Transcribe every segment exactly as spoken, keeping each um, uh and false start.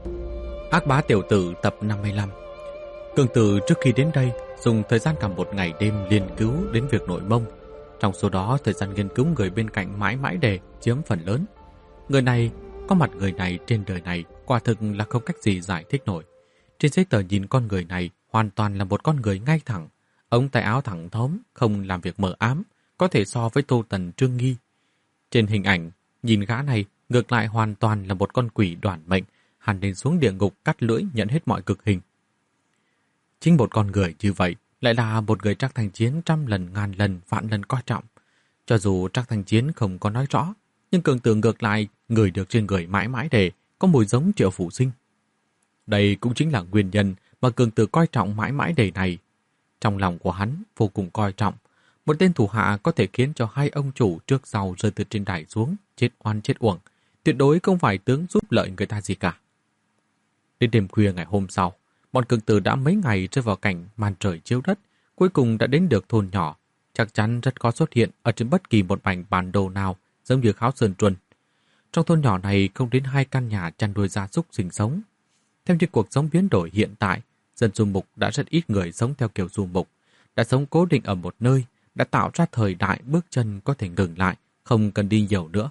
Ác bá tiểu tử tập năm mươi lăm. Cường tử trước khi đến đây dùng thời gian cả một ngày đêm nghiên cứu đến việc nội mông. Trong số đó, thời gian nghiên cứu người bên cạnh mãi mãi đề chiếm phần lớn. Người này, có mặt người này trên đời này quả thực là không cách gì giải thích nổi. Trên giấy tờ nhìn con người này hoàn toàn là một con người ngay thẳng, ống tay áo thẳng thóm, không làm việc mờ ám, có thể so với Tô Tần Trương Nghi. Trên hình ảnh, nhìn gã này ngược lại hoàn toàn là một con quỷ đoản mệnh, hẳn nên xuống địa ngục cắt lưỡi nhận hết mọi cực hình. Chính một con người như vậy lại là một người Trác Thanh Chiến trăm lần ngàn lần vạn lần coi trọng. Cho dù Trác Thanh Chiến không có nói rõ, nhưng Cường Tử ngược lại người được trên người mãi mãi để có mùi giống Triệu Phủ Sinh. Đây cũng chính là nguyên nhân mà Cường Tử coi trọng mãi mãi đề này. Trong lòng của hắn vô cùng coi trọng, một tên thủ hạ có thể khiến cho hai ông chủ trước sau rơi từ trên đài xuống, chết oan chết uổng, tuyệt đối không phải tướng giúp lợi người ta gì cả. Đến đêm khuya ngày hôm sau, bọn Cường Tử đã mấy ngày rơi vào cảnh màn trời chiếu đất, cuối cùng đã đến được thôn nhỏ, chắc chắn rất khó xuất hiện ở trên bất kỳ một mảnh bản đồ nào giống như Kháo Sơn Truân. Trong thôn nhỏ này không đến hai căn nhà chăn nuôi gia súc sinh sống. Theo như cuộc sống biến đổi hiện tại, dân du mục đã rất ít người sống theo kiểu du mục, đã sống cố định ở một nơi, đã tạo ra thời đại bước chân có thể ngừng lại, không cần đi nhiều nữa.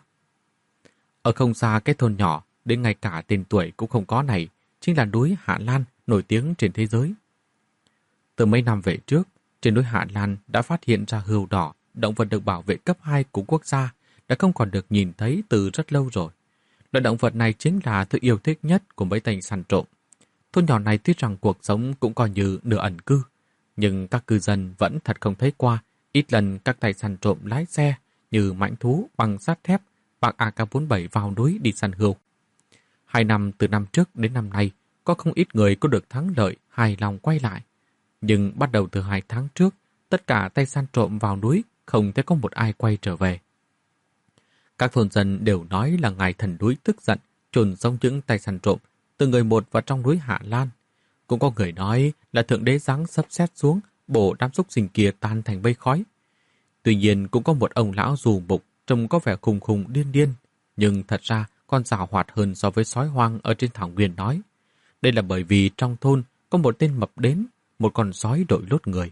Ở không xa cái thôn nhỏ, đến ngay cả tên tuổi cũng không có này, chính là núi Hạ Lan nổi tiếng trên thế giới. Từ mấy năm về trước, trên núi Hạ Lan đã phát hiện ra hươu đỏ, động vật được bảo vệ cấp hai của quốc gia, đã không còn được nhìn thấy từ rất lâu rồi. Loại động vật này chính là thứ yêu thích nhất của mấy tên săn trộm. Thôn nhỏ này tuy rằng cuộc sống cũng coi như nửa ẩn cư, nhưng các cư dân vẫn thật không thấy qua. Ít lần các tay săn trộm lái xe như mãnh thú bằng sắt thép, bằng A K bốn mươi bảy vào núi đi săn hươu. Hai năm từ năm trước đến năm nay, có không ít người có được thắng lợi, hài lòng quay lại. Nhưng bắt đầu từ hai tháng trước, tất cả tay săn trộm vào núi không thấy có một ai quay trở về. Các thôn dân đều nói là ngài thần núi tức giận, chôn sống những tay săn trộm, từ người một vào trong núi Hạ Lan. Cũng có người nói là thượng đế giáng sấm sét xuống, bổ đám súc sinh kia tan thành mây khói. Tuy nhiên cũng có một ông lão dù mục trông có vẻ khùng khùng điên điên, nhưng thật ra còn giàu hoạt hơn so với sói hoang ở trên thảo nguyên nói. Đây là bởi vì trong thôn có một tên mập đến, một con sói đội lốt người.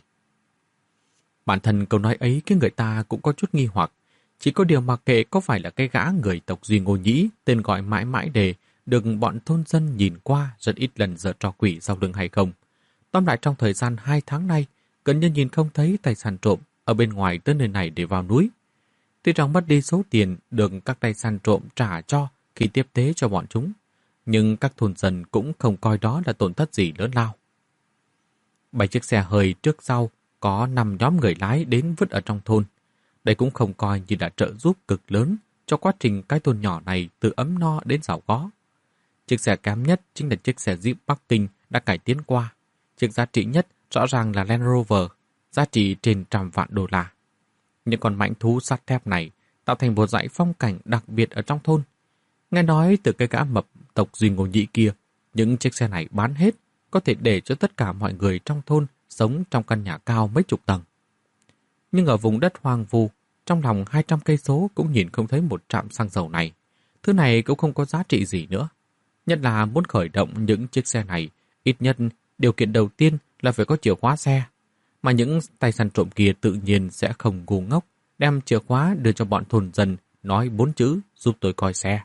Bản thân câu nói ấy khiến người ta cũng có chút nghi hoặc, chỉ có điều mặc kệ có phải là cái gã người tộc Duy Ngô Nhĩ tên gọi mãi mãi đề được bọn thôn dân nhìn qua rất ít lần giở trò quỷ sau lưng hay không. Tóm lại trong thời gian hai tháng nay, gần như nhìn không thấy tay săn trộm ở bên ngoài tới nơi này để vào núi. Tuy rằng mất đi số tiền được các tay săn trộm trả cho khi tiếp tế cho bọn chúng, nhưng các thôn dân cũng không coi đó là tổn thất gì lớn lao. Bảy chiếc xe hơi trước sau có năm nhóm người lái đến vứt ở trong thôn. Đây cũng không coi như là trợ giúp cực lớn cho quá trình cái thôn nhỏ này từ ấm no đến giàu có. Chiếc xe kém nhất chính là chiếc xe Jeep Bắc Kinh đã cải tiến qua. Chiếc giá trị nhất rõ ràng là Land Rover, giá trị trên trăm vạn đô la. Những con mãnh thú sắt thép này tạo thành một dãy phong cảnh đặc biệt ở trong thôn. Nghe nói từ cái gã mập tộc Duy Ngô Nhĩ kia, những chiếc xe này bán hết, có thể để cho tất cả mọi người trong thôn sống trong căn nhà cao mấy chục tầng. Nhưng ở vùng đất hoang vu, trong lòng hai trăm cây số cũng nhìn không thấy một trạm xăng dầu này. Thứ này cũng không có giá trị gì nữa. Nhất là muốn khởi động những chiếc xe này, ít nhất điều kiện đầu tiên là phải có chìa khóa xe. Mà những tay săn trộm kia tự nhiên sẽ không ngu ngốc, đem chìa khóa đưa cho bọn thôn dân, nói bốn chữ giúp tôi coi xe.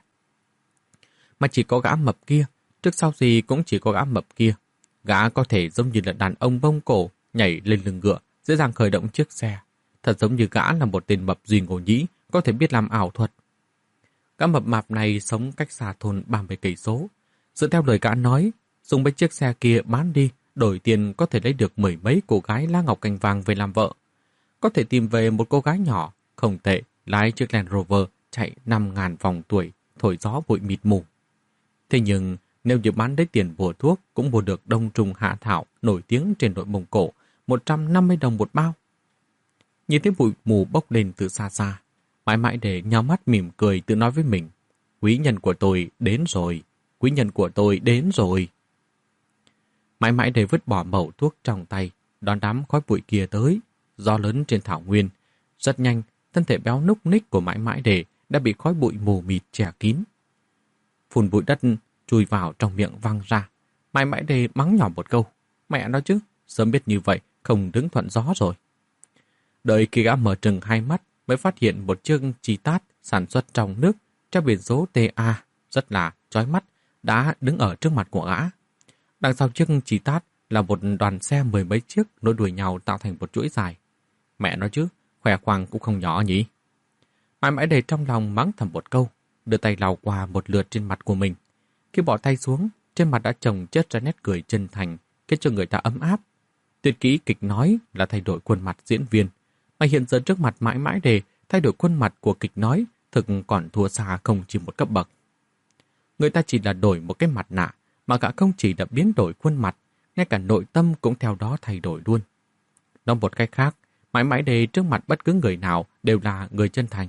Mà chỉ có gã mập kia, trước sau gì cũng chỉ có gã mập kia. Gã có thể giống như là đàn ông bông cổ, nhảy lên lưng ngựa, dễ dàng khởi động chiếc xe. Thật giống như gã là một tên mập Duy Ngô Nhĩ, có thể biết làm ảo thuật. Gã mập mạp này sống cách xa thôn ba mươi cây số. Dựa theo lời gã nói, dùng mấy chiếc xe kia bán đi, đổi tiền có thể lấy được mười mấy cô gái lá ngọc cành vàng về làm vợ. Có thể tìm về một cô gái nhỏ, không tệ, lái chiếc Land Rover chạy năm ngàn vòng tuổi, thổi gió bụi mịt mù. Thế nhưng, nếu như bán lấy tiền mua thuốc, cũng mua được đông trùng hạ thảo nổi tiếng trên nội Mông Cổ, một trăm năm mươi đồng một bao. Nhìn thấy bụi mù bốc lên từ xa xa, mãi mãi để nhắm mắt mỉm cười tự nói với mình, quý nhân của tôi đến rồi, quý nhân của tôi đến rồi. Mãi mãi để vứt bỏ mẩu thuốc trong tay, đón đám khói bụi kia tới, gió lớn trên thảo nguyên. Rất nhanh, thân thể béo núc ních của mãi mãi để đã bị khói bụi mù mịt che kín. Phun bụi đất chui vào trong miệng văng ra. Mãi mãi đề mắng nhỏ một câu. Mẹ nó chứ, sớm biết như vậy, không đứng thuận gió rồi. Đợi khi gã mở trừng hai mắt, mới phát hiện một chiếc chi tát sản xuất trong nước, treo biển số tê a, rất là chói mắt, đã đứng ở trước mặt của gã. Đằng sau chiếc chi tát là một đoàn xe mười mấy chiếc nối đuôi nhau tạo thành một chuỗi dài. Mẹ nói chứ, khỏe khoang cũng không nhỏ nhỉ. Mãi mãi đề trong lòng mắng thầm một câu, đưa tay lau qua một lượt trên mặt của mình. Khi bỏ tay xuống, trên mặt đã chồng chất ra nét cười chân thành, khiến cho người ta ấm áp. Tuyệt kỹ kịch nói là thay đổi khuôn mặt diễn viên, mà hiện giờ trước mặt mãi mãi đề thay đổi khuôn mặt của kịch nói thực còn thua xa không chỉ một cấp bậc. Người ta chỉ là đổi một cái mặt nạ, mà gã không chỉ đã biến đổi khuôn mặt, ngay cả nội tâm cũng theo đó thay đổi luôn. Nói một cách khác, mãi mãi đề trước mặt bất cứ người nào đều là người chân thành.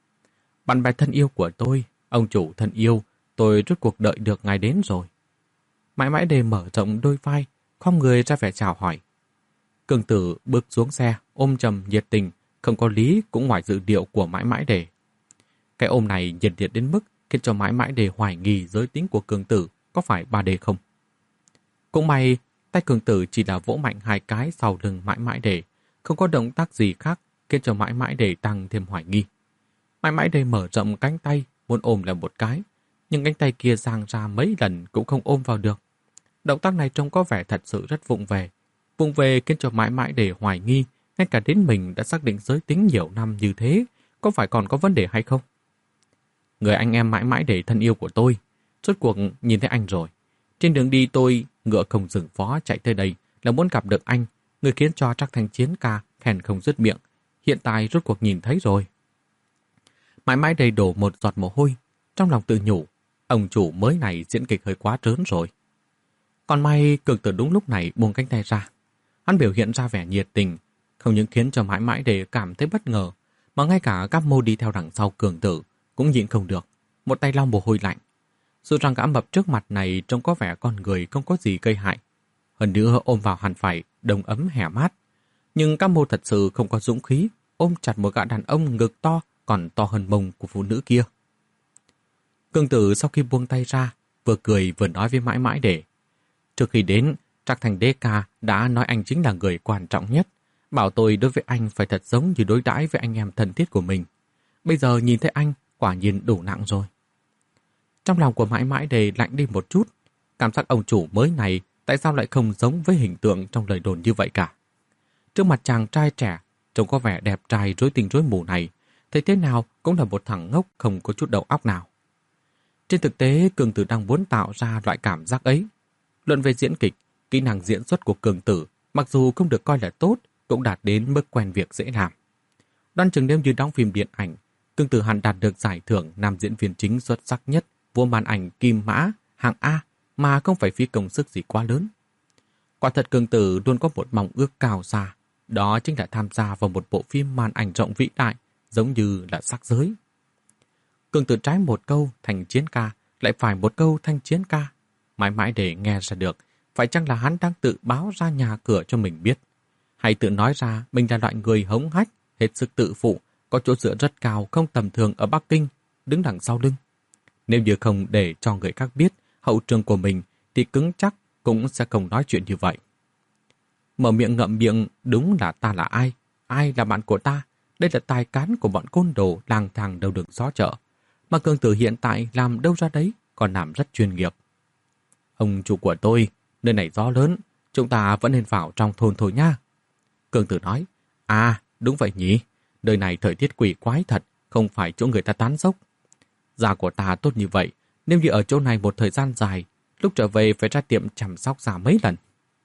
Bạn bè thân yêu của tôi, ông chủ thân yêu, tôi rốt cuộc đợi được ngài đến rồi. Mãi mãi đề mở rộng đôi vai, khom người ra vẻ chào hỏi. Cường tử bước xuống xe, ôm trầm nhiệt tình, không có lý cũng ngoài dự liệu của mãi mãi đề. Cái ôm này nhiệt liệt đến mức khiến cho mãi mãi đề hoài nghi giới tính của cường tử có phải ba đề không. Cũng may, tay cường tử chỉ là vỗ mạnh hai cái sau lưng mãi mãi đề, không có động tác gì khác khiến cho mãi mãi đề tăng thêm hoài nghi. Mãi mãi đề mở rộng cánh tay, muốn ôm là một cái, nhưng cánh tay kia giang ra mấy lần cũng không ôm vào được. Động tác này trông có vẻ thật sự rất vụng về. Vụng về khiến cho mãi mãi đề hoài nghi, ngay cả đến mình đã xác định giới tính nhiều năm như thế, có phải còn có vấn đề hay không? Người anh em mãi mãi đề thân yêu của tôi, rốt cuộc nhìn thấy anh rồi. Trên đường đi tôi ngựa không dừng phó chạy tới đây là muốn gặp được anh, người khiến cho Trác Thanh Chiến ca khen không dứt miệng. Hiện tại rốt cuộc nhìn thấy rồi. Mãi mãi đề đổ một giọt mồ hôi, trong lòng tự nhủ, ông chủ mới này diễn kịch hơi quá trớn rồi. Còn may Cường Tử đúng lúc này buông cánh tay ra. Hắn biểu hiện ra vẻ nhiệt tình, không những khiến cho mãi mãi đề cảm thấy bất ngờ, mà ngay cả các mô đi theo đằng sau Cường Tử cũng nhịn không được, một tay lau mồ hôi lạnh. Dù rằng gã mập trước mặt này trông có vẻ con người không có gì gây hại, hơn nữa ôm vào hẳn phải đông ấm hẻ mát, nhưng các mô thật sự không có dũng khí ôm chặt một gã đàn ông ngực to còn to hơn mông của phụ nữ kia. Cường Tử sau khi buông tay ra, vừa cười vừa nói với mãi mãi đề. Trước khi đến, Trác Thành Đế ca đã nói anh chính là người quan trọng nhất, bảo tôi đối với anh phải thật giống như đối đãi với anh em thân thiết của mình. Bây giờ nhìn thấy anh, quả nhiên đủ nặng rồi. Trong lòng của mãi mãi đề lạnh đi một chút, cảm giác ông chủ mới này tại sao lại không giống với hình tượng trong lời đồn như vậy cả. Trước mặt chàng trai trẻ, trông có vẻ đẹp trai rối tinh rối mù này, thấy thế nào cũng là một thằng ngốc không có chút đầu óc nào. Trên thực tế, Cường Tử đang muốn tạo ra loại cảm giác ấy. Luận về diễn kịch, kỹ năng diễn xuất của Cường Tử, mặc dù không được coi là tốt, cũng đạt đến mức quen việc dễ làm. Đoán chừng nếu như đóng phim điện ảnh, Cường Tử hẳn đạt được giải thưởng nam diễn viên chính xuất sắc nhất, vua màn ảnh Kim Mã, hạng A, mà không phải phí công sức gì quá lớn. Quả thật Cường Tử luôn có một mong ước cao xa, đó chính là tham gia vào một bộ phim màn ảnh rộng vĩ đại, giống như là Sắc Giới. Cường Tử trái một câu thành chiến ca, lại phải một câu thanh chiến ca. Mãi mãi để nghe ra được, phải chăng là hắn đang tự báo ra nhà cửa cho mình biết, hay tự nói ra mình là loại người hống hách, hết sức tự phụ, có chỗ dựa rất cao không tầm thường ở Bắc Kinh, đứng đằng sau lưng. Nếu như không để cho người khác biết hậu trường của mình, thì cứng chắc cũng sẽ không nói chuyện như vậy. Mở miệng ngậm miệng, đúng là ta là ai, ai là bạn của ta, đây là tài cán của bọn côn đồ lang thang đầu đường xó chợ. Mà Cường Tử hiện tại làm đâu ra đấy, còn làm rất chuyên nghiệp. Ông chủ của tôi, nơi này gió lớn, chúng ta vẫn nên vào trong thôn thôi nha. Cường Tử nói, à, đúng vậy nhỉ, nơi này thời tiết quỷ quái thật, không phải chỗ người ta tán dốc. Da của ta tốt như vậy, nếu như ở chỗ này một thời gian dài, lúc trở về phải ra tiệm chăm sóc da mấy lần.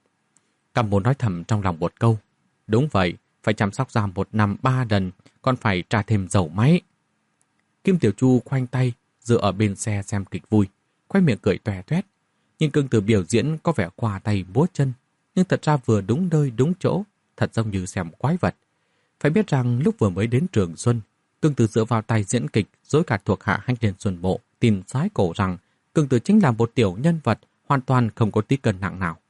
Cam Môn nói thầm trong lòng một câu, đúng vậy, phải chăm sóc da một năm ba lần, còn phải trả thêm dầu máy. Kim Tiểu Chu khoanh tay, dựa ở bên xe xem kịch vui, khoe miệng cười tòe toét. Nhưng Cường Tử biểu diễn có vẻ khoa tay múa chân, nhưng thật ra vừa đúng nơi đúng chỗ, thật giống như xem quái vật. Phải biết rằng lúc vừa mới đến Trường Xuân, Cường Tử dựa vào tay diễn kịch dối gạt thuộc hạ Hách Liên Xuân Bộ, tin sái cổ rằng Cường Tử chính là một tiểu nhân vật hoàn toàn không có tí cân nặng nào.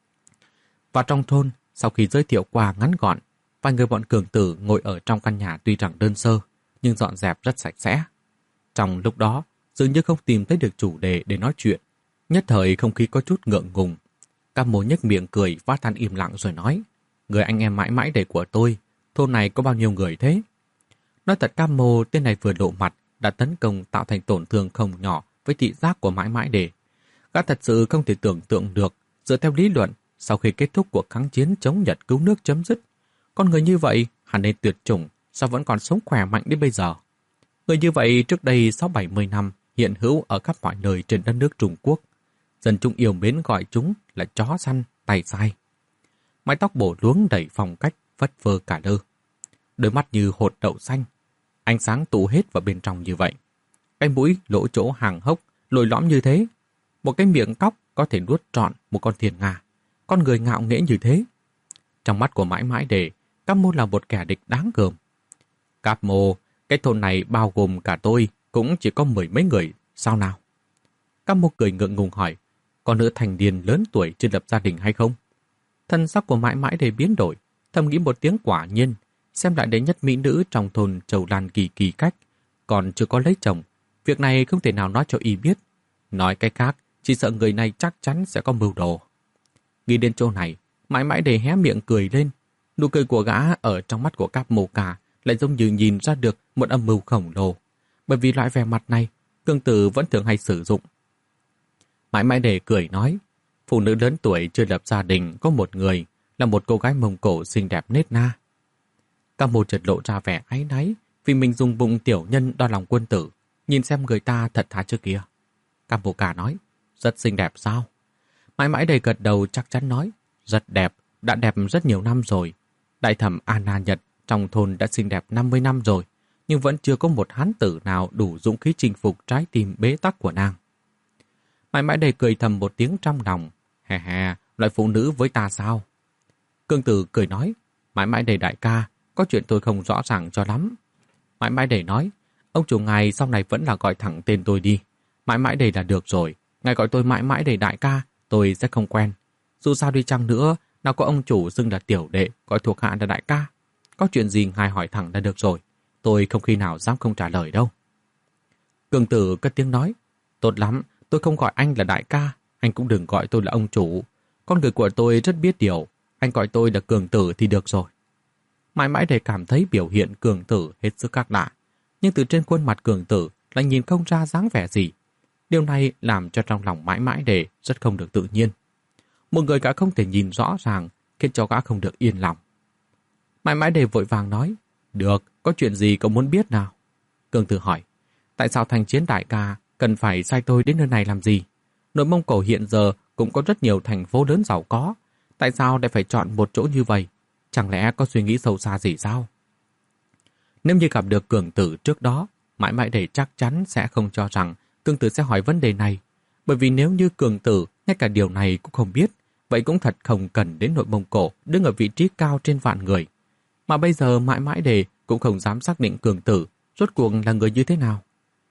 Vào trong thôn, sau khi giới thiệu qua ngắn gọn, vài người bọn Cường Tử ngồi ở trong căn nhà tuy rằng đơn sơ, nhưng dọn dẹp rất sạch sẽ. Trong lúc đó, dường như không tìm thấy được chủ đề để nói chuyện, Nhất thời không khí có chút ngượng ngùng. Cam Mô nhếch miệng cười, phát than im lặng rồi nói, người anh em mãi mãi để của tôi, thôn này có bao nhiêu người thế? Nói thật, Cam Mô tên này vừa lộ mặt đã tấn công tạo thành tổn thương không nhỏ với thị giác của mãi mãi để. Gã thật sự không thể tưởng tượng được, dựa theo lý luận, sau khi kết thúc cuộc kháng chiến chống Nhật cứu nước chấm dứt, con người như vậy hẳn nên tuyệt chủng, sao vẫn còn sống khỏe mạnh đến bây giờ? Người như vậy trước đây sáu bảy mươi năm hiện hữu ở khắp mọi nơi trên đất nước Trung Quốc. Dân chúng yêu mến gọi chúng là chó săn, tay sai. Mái tóc bổ luống đầy phong cách, phất phơ cả lơ. Đôi mắt như hột đậu xanh, ánh sáng tụ hết vào bên trong như vậy. Cái mũi lỗ chỗ hàng hốc, lồi lõm như thế. Một cái miệng cóc có thể nuốt trọn một con thiên nga. Con người ngạo nghễ như thế. Trong mắt của mãi mãi để, Cam Mô là một kẻ địch đáng gờm. Cam Mô, cái thôn này bao gồm cả tôi, cũng chỉ có mười mấy người, sao nào? Cam Mô cười ngượng ngùng hỏi, có nữ thành niên lớn tuổi chưa lập gia đình hay không? Thân sắc của mãi mãi để biến đổi, thầm nghĩ một tiếng quả nhiên, xem lại đệ nhất mỹ nữ trong thôn Châu Lan Kỳ Kỳ Cách, còn chưa có lấy chồng. Việc này không thể nào nói cho y biết. Nói cái khác, chỉ sợ người này chắc chắn sẽ có mưu đồ. Nghĩ đến chỗ này, mãi mãi để hé miệng cười lên. Nụ cười của gã ở trong mắt của Cam Mô Cả lại giống như nhìn ra được một âm mưu khổng lồ. Bởi vì loại vẻ mặt này, Cương Tử vẫn thường hay sử dụng. Mãi mãi để cười nói, phụ nữ lớn tuổi chưa lập gia đình có một người, là một cô gái Mông Cổ xinh đẹp nết na. Cam Mô chợt lộ ra vẻ áy náy vì mình dùng bụng tiểu nhân đo lòng quân tử, nhìn xem người ta thật thà chưa kìa. Cam Mô Cả nói, rất xinh đẹp sao? Mãi mãi đầy gật đầu chắc chắn nói, rất đẹp, đã đẹp rất nhiều năm rồi. Đại thẩm Anna Nhật trong thôn đã xinh đẹp năm mươi năm rồi, nhưng vẫn chưa có một hán tử nào đủ dũng khí chinh phục trái tim bế tắc của nàng. Mãi mãi đầy cười thầm một tiếng trong lòng, hè hè, loại phụ nữ với ta sao? Cương Tử cười nói, mãi mãi đầy đại ca, có chuyện tôi không rõ ràng cho lắm. Mãi mãi đầy nói, ông chủ ngài sau này vẫn là gọi thẳng tên tôi đi. Mãi mãi đầy là được rồi, ngài gọi tôi mãi mãi đầy đại ca, tôi sẽ không quen. Dù sao đi chăng nữa, nào có ông chủ xưng là tiểu đệ, gọi thuộc hạ là đại ca. Có chuyện gì ngài hỏi thẳng là được rồi, tôi không khi nào dám không trả lời đâu. Cương Tử cất tiếng nói, tốt lắm, tôi không gọi anh là đại ca, anh cũng đừng gọi tôi là ông chủ. Con người của tôi rất biết điều, anh gọi tôi là Cường Tử thì được rồi. Mãi mãi để cảm thấy biểu hiện Cường Tử hết sức khác lạ, nhưng từ trên khuôn mặt Cường Tử lại nhìn không ra dáng vẻ gì. Điều này làm cho trong lòng mãi mãi để rất không được tự nhiên. Một người gã không thể nhìn rõ ràng, khiến cho gã không được yên lòng. Mãi mãi để vội vàng nói, được, có chuyện gì cậu muốn biết nào? Cường Tử hỏi, tại sao Thành Chiến đại ca cần phải sai tôi đến nơi này làm gì? Nội Mông Cổ hiện giờ cũng có rất nhiều thành phố lớn giàu có, tại sao lại phải chọn một chỗ như vậy? Chẳng lẽ có suy nghĩ sâu xa gì sao? Nếu như gặp được Cường Tử trước đó, mãi mãi để chắc chắn sẽ không cho rằng Cường Tử sẽ hỏi vấn đề này. Bởi vì nếu như Cường Tử ngay cả điều này cũng không biết, vậy cũng thật không cần đến Nội Mông Cổ đứng ở vị trí cao trên vạn người. Mà bây giờ mãi mãi để cũng không dám xác định Cường Tử rốt cuộc là người như thế nào.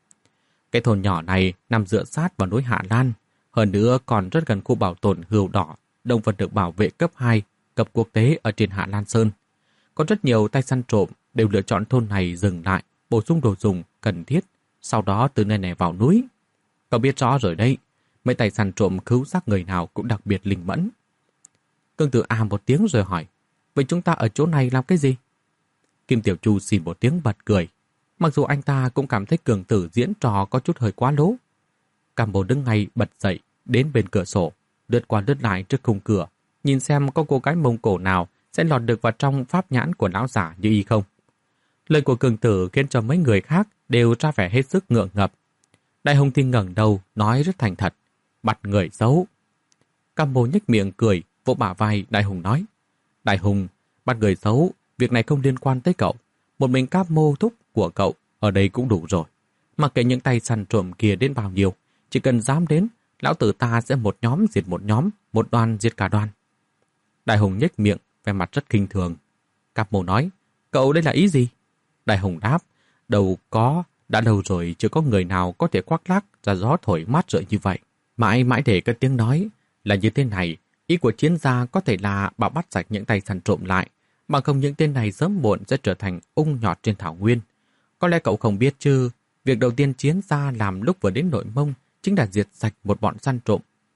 Cái thôn nhỏ này nằm dựa sát vào núi Hạ Lan, hơn nữa còn rất gần khu bảo tồn Hươu Đỏ, động vật được bảo vệ cấp hai, cấp quốc tế ở trên Hạ Lan Sơn. Có rất nhiều tay săn trộm đều lựa chọn thôn này dừng lại, bổ sung đồ dùng cần thiết, sau đó từ nơi này vào núi. Cậu biết rõ rồi đấy, mấy tay săn trộm cứu xác người nào cũng đặc biệt linh mẫn. Cương Tử à một tiếng rồi hỏi, vậy chúng ta ở chỗ này làm cái gì? Kim Tiểu Chu xì một tiếng bật cười. Mặc dù anh ta cũng cảm thấy Cường Tử diễn trò có chút hơi quá lố. Cam Bồ đứng ngay bật dậy, đến bên cửa sổ, lướt qua lướt lại trước khung cửa, nhìn xem có cô gái Mông Cổ nào sẽ lọt được vào trong pháp nhãn của lão giả như y không. Lời của Cường Tử khiến cho mấy người khác đều ra vẻ hết sức ngượng ngập. Đại Hùng thì ngẩng đầu, nói rất thành thật, bắt người xấu. Cam Bồ nhếch miệng cười, vỗ bả vai Đại Hùng nói, Đại Hùng, bắt người xấu, việc này không liên quan tới cậu. Một mình Cam Mô thúc của cậu ở đây cũng đủ rồi. Mặc kệ những tay săn trộm kia đến bao nhiêu, chỉ cần dám đến, lão tử ta sẽ một nhóm diệt một nhóm, một đoàn diệt cả đoàn. Đại Hùng nhếch miệng, vẻ mặt rất kinh thường. Cam Mô nói, cậu đây là ý gì? Đại Hùng đáp, đâu có, đã lâu rồi chưa có người nào có thể khoác lác ra gió thổi mát rượi như vậy. Mãi mãi để cái tiếng nói là như thế này, ý của chiến gia có thể là bảo bắt sạch những tay săn trộm lại, bằng không những tên này sớm muộn sẽ trở thành ung nhọt trên thảo nguyên. Có lẽ cậu không biết chứ, việc đầu tiên chiến gia làm lúc vừa đến Nội Mông chính là diệt sạch một bọn săn trộm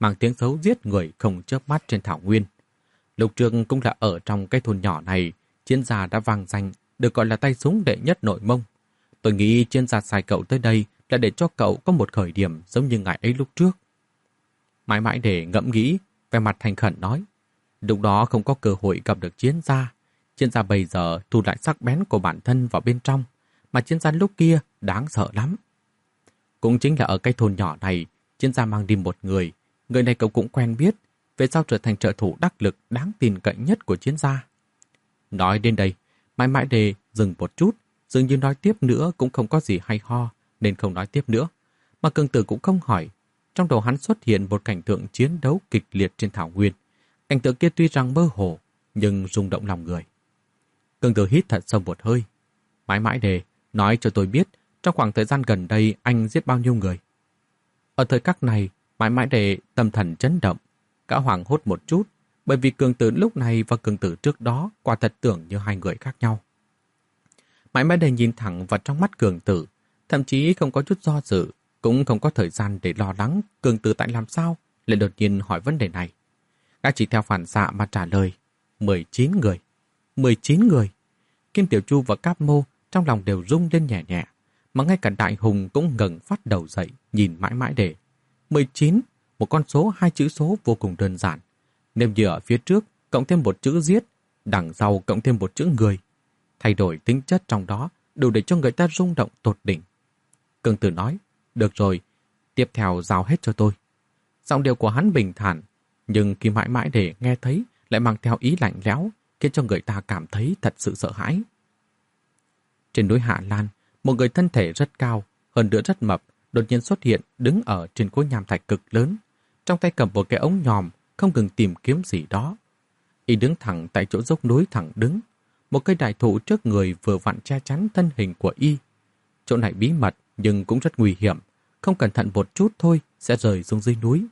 mang tiếng xấu giết người không chớp mắt trên thảo nguyên. Lục Trường cũng là ở trong cái thôn nhỏ này, chiến gia đã vang danh, được gọi là tay súng đệ nhất nội Mông. Tôi nghĩ chiến gia sai cậu tới đây là để cho cậu có một khởi điểm giống như ngài ấy lúc trước. Mãi mãi để ngẫm nghĩ, vẻ mặt thành khẩn nói, lúc đó không có cơ hội gặp được chiến gia. Chiến gia bây giờ thu lại sắc bén của bản thân vào bên trong, mà chiến gia lúc kia đáng sợ lắm. Cũng chính là ở cái thôn nhỏ này, chiến gia mang đi một người, người này cậu cũng quen biết, về sau trở thành trợ thủ đắc lực đáng tin cậy nhất của chiến gia. Nói đến đây, mãi mãi đề dừng một chút, dường như nói tiếp nữa cũng không có gì hay ho, nên không nói tiếp nữa. Mà Cường Tử cũng không hỏi. Trong đầu hắn xuất hiện một cảnh tượng chiến đấu kịch liệt trên thảo nguyên. Cảnh tượng kia tuy rằng mơ hồ, nhưng rung động lòng người. Cường Tử hít thật sâu một hơi. Mãi mãi đề, nói cho tôi biết, trong khoảng thời gian gần đây anh giết bao nhiêu người. Ở thời khắc này, mãi mãi đề tâm thần chấn động. Cả hoảng hốt một chút, bởi vì Cường Tử lúc này và Cường Tử trước đó quả thật tưởng như hai người khác nhau. Mãi mãi đề nhìn thẳng vào trong mắt Cường Tử, thậm chí không có chút do dự, cũng không có thời gian để lo lắng Cường Tử tại làm sao lại đột nhiên hỏi vấn đề này. Gã chỉ theo phản xạ mà trả lời, mười chín người. mười chín người. Kim Tiểu Chu và Cáp Mô trong lòng đều rung lên nhẹ nhẹ, mà ngay cả Đại Hùng cũng ngẩng phát đầu dậy, nhìn mãi mãi đề. mười chín, một con số hai chữ số vô cùng đơn giản. Nếu như ở phía trước cộng thêm một chữ giết, đằng sau cộng thêm một chữ người, thay đổi tính chất trong đó đủ để cho người ta rung động tột đỉnh. Cường Tử nói, được rồi, tiếp theo giao hết cho tôi. Giọng điệu của hắn bình thản, nhưng khi mãi mãi để nghe thấy lại mang theo ý lạnh lẽo, khiến cho người ta cảm thấy thật sự sợ hãi. Trên núi Hạ Lan, một người thân thể rất cao, hơn nữa rất mập, đột nhiên xuất hiện đứng ở trên khối nham thạch cực lớn, trong tay cầm một cái ống nhòm, không ngừng tìm kiếm gì đó. Y đứng thẳng tại chỗ dốc núi thẳng đứng, một cây đại thụ trước người vừa vặn che chắn thân hình của Y. Chỗ này bí mật nhưng cũng rất nguy hiểm, không cẩn thận một chút thôi sẽ rơi xuống dưới núi.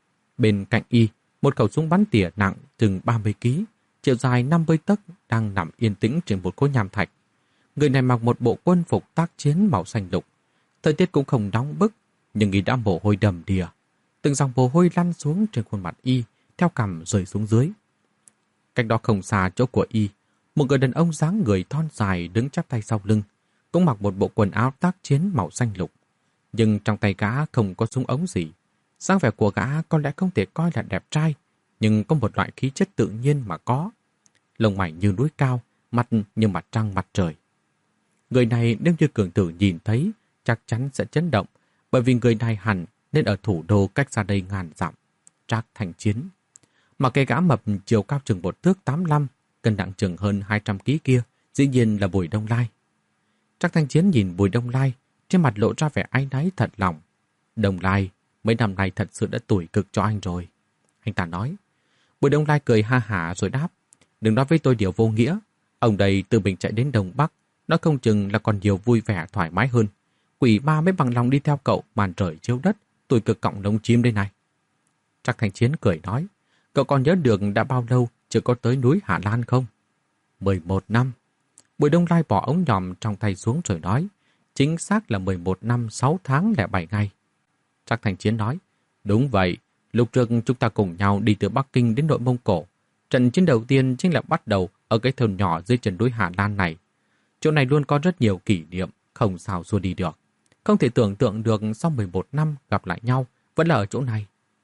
Bên cạnh Y, một khẩu súng bắn tỉa nặng chừng ba mươi ki lô gam, chiều dài năm mươi tấc đang nằm yên tĩnh trên một khối nham thạch. Người này mặc một bộ quân phục tác chiến màu xanh lục. Thời tiết cũng không nóng bức, nhưng Y đã mồ hôi đầm đìa. Từng dòng mồ hôi lăn xuống trên khuôn mặt Y, theo cằm rơi xuống dưới. Cách đó không xa chỗ của Y, một người đàn ông dáng người thon dài đứng chắp tay sau lưng, cũng mặc một bộ quần áo tác chiến màu xanh lục. Nhưng trong tay gã không có súng ống gì. Dáng vẻ của gã có lẽ không thể coi là đẹp trai, nhưng có một loại khí chất tự nhiên mà có. Lông mày như núi cao, mặt như mặt trăng mặt trời. Người này nếu như Cường Tử nhìn thấy, chắc chắn sẽ chấn động, bởi vì người này hẳn nên ở thủ đô cách xa đây ngàn dặm. Trác Thành Chiến. Mà cái gã mập chiều cao chừng một thước tám mươi lăm, cân nặng chừng hơn hai trăm ki lô gam kia, dĩ nhiên là Bùi Đông Lai. Trác Thành Chiến nhìn Bùi Đông Lai, trên mặt lộ ra vẻ áy náy thật lòng. Đông Lai, mấy năm nay thật sự đã tủi cực cho anh rồi. Anh ta nói. Bùi Đông Lai cười ha hả rồi đáp. Đừng nói với tôi điều vô nghĩa. Ông đây từ mình chạy đến Đông Bắc, nó không chừng là còn nhiều vui vẻ thoải mái hơn. Quỷ ma mới bằng lòng đi theo cậu màn trời chiếu đất, tủi cực cọng lông chim đây này. Trác Thành Chiến cười nói. Cậu còn nhớ được đã bao lâu chưa có tới núi Hạ Lan không? mười một năm. Bùi Đông Lai bỏ ống nhòm trong tay xuống rồi nói. Chính xác là mười một năm sáu tháng lẻ bảy ngày. Trác Thành Chiến nói. Đúng vậy, lúc trước chúng ta cùng nhau đi từ Bắc Kinh đến Nội Mông Cổ. Trận chiến đầu tiên chính là bắt đầu ở cái thôn nhỏ dưới chân núi Hạ Lan này. Chỗ này luôn có rất nhiều kỷ niệm, không sao xua đi được. Không thể tưởng tượng được sau mười một năm gặp lại nhau vẫn là ở chỗ này.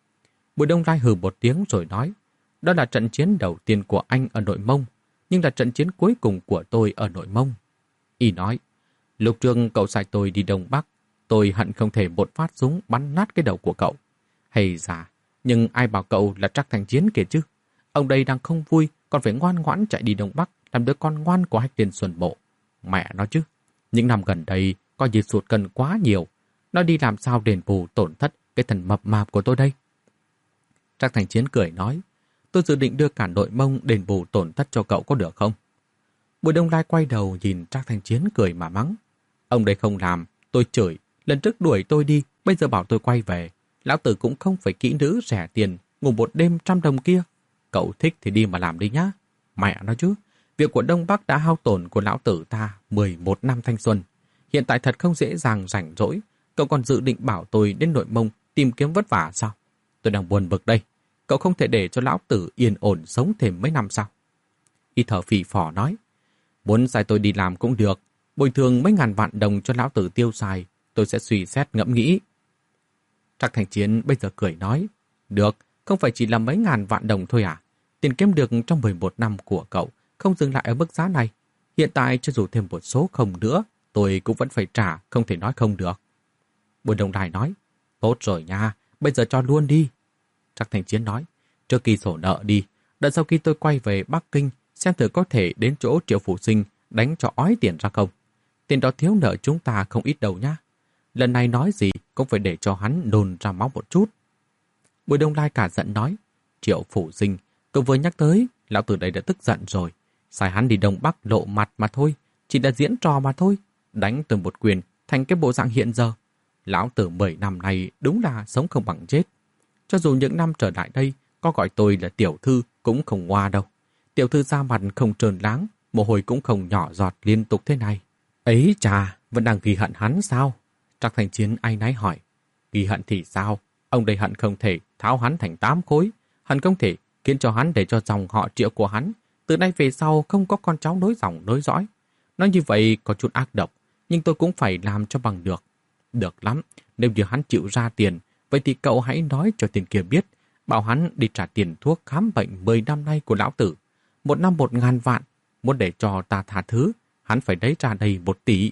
Bùi Đông Lai hừ một tiếng rồi nói. Đó là trận chiến đầu tiên của anh ở Nội Mông, nhưng là trận chiến cuối cùng của tôi ở Nội Mông. Y nói. Lúc trước cậu sai tôi đi Đông Bắc, tôi hận không thể một phát súng bắn nát cái đầu của cậu. Hay dạ, nhưng ai bảo cậu là Trác Thành Chiến kìa chứ. Ông đây đang không vui, còn phải ngoan ngoãn chạy đi Đông Bắc, làm đứa con ngoan của Hách Liên Xuân Bộ. Mẹ nó chứ, những năm gần đây coi như sụt cân quá nhiều. Nó đi làm sao đền bù tổn thất cái thần mập mạp của tôi đây? Trác Thành Chiến cười nói, tôi dự định đưa cả Nội Mông đền bù tổn thất cho cậu có được không? Bùi Đông Lai quay đầu nhìn Trác Thành Chiến cười mà mắng. Ông đây không làm, tôi chửi, lần trước đuổi tôi đi, bây giờ bảo tôi quay về. Lão tử cũng không phải kỹ nữ rẻ tiền, ngủ một đêm trăm đồng kia. Cậu thích thì đi mà làm đi nhá. Mẹ nói chứ, việc của Đông Bắc đã hao tổn của lão tử ta mười một năm thanh xuân. Hiện tại thật không dễ dàng rảnh rỗi, cậu còn dự định bảo tôi đến Nội Mông tìm kiếm vất vả sao? tôi đang buồn bực đây. Cậu không thể để cho lão tử yên ổn sống thêm mấy năm sao? Y thở phì phò nói, muốn sai tôi đi làm cũng được, bồi thường mấy ngàn vạn đồng cho lão tử tiêu xài, tôi sẽ suy xét ngẫm nghĩ. Trác Thành Chiến bây giờ cười nói, được, không phải chỉ là mấy ngàn vạn đồng thôi à? Tiền kiếm được trong mười một năm của cậu không dừng lại ở mức giá này. Hiện tại cho dù thêm một số không nữa, tôi cũng vẫn phải trả, không thể nói không được. Bùi Đông Lai nói, tốt rồi nha, bây giờ cho luôn đi. Trác Thành Chiến nói, trước kỳ sổ nợ đi, đợi sau khi tôi quay về Bắc Kinh, xem thử có thể đến chỗ Triệu Phủ Sinh đánh cho ói tiền ra không. Tiền đó thiếu nợ chúng ta không ít đâu nhá. Lần này nói gì cũng phải để cho hắn nôn ra máu một chút. Bùi Đông Lai cả giận nói, Triệu Phủ Sinh, cậu vừa nhắc tới, lão tử đây đã tức giận rồi. Sai hắn đi Đông Bắc lộ mặt mà thôi, chỉ là diễn trò mà thôi. Đánh từ một quyền thành cái bộ dạng hiện giờ. Lão tử mười năm nay đúng là sống không bằng chết. Cho dù những năm trở lại đây, có gọi tôi là tiểu thư cũng không ngoa đâu. Tiểu thư da mặt không trơn láng, mồ hôi cũng không nhỏ giọt liên tục thế này. Ấy chà, vẫn đang ghi hận hắn sao? Trác Thành Chiến áy náy hỏi. Ghi hận thì sao? Ông đây hận không thể tháo hắn thành tám khối. Hận không thể khiến cho hắn để cho dòng họ Triệu của hắn từ nay về sau không có con cháu nối dòng nối dõi. Nói như vậy có chút ác độc, nhưng tôi cũng phải làm cho bằng được. Được lắm, nếu như hắn chịu ra tiền, vậy thì cậu hãy nói cho tiền kia biết, bảo hắn đi trả tiền thuốc khám bệnh mười năm nay của lão tử. Một năm một ngàn vạn, muốn để cho ta tha thứ, hắn phải lấy ra đầy một tỷ.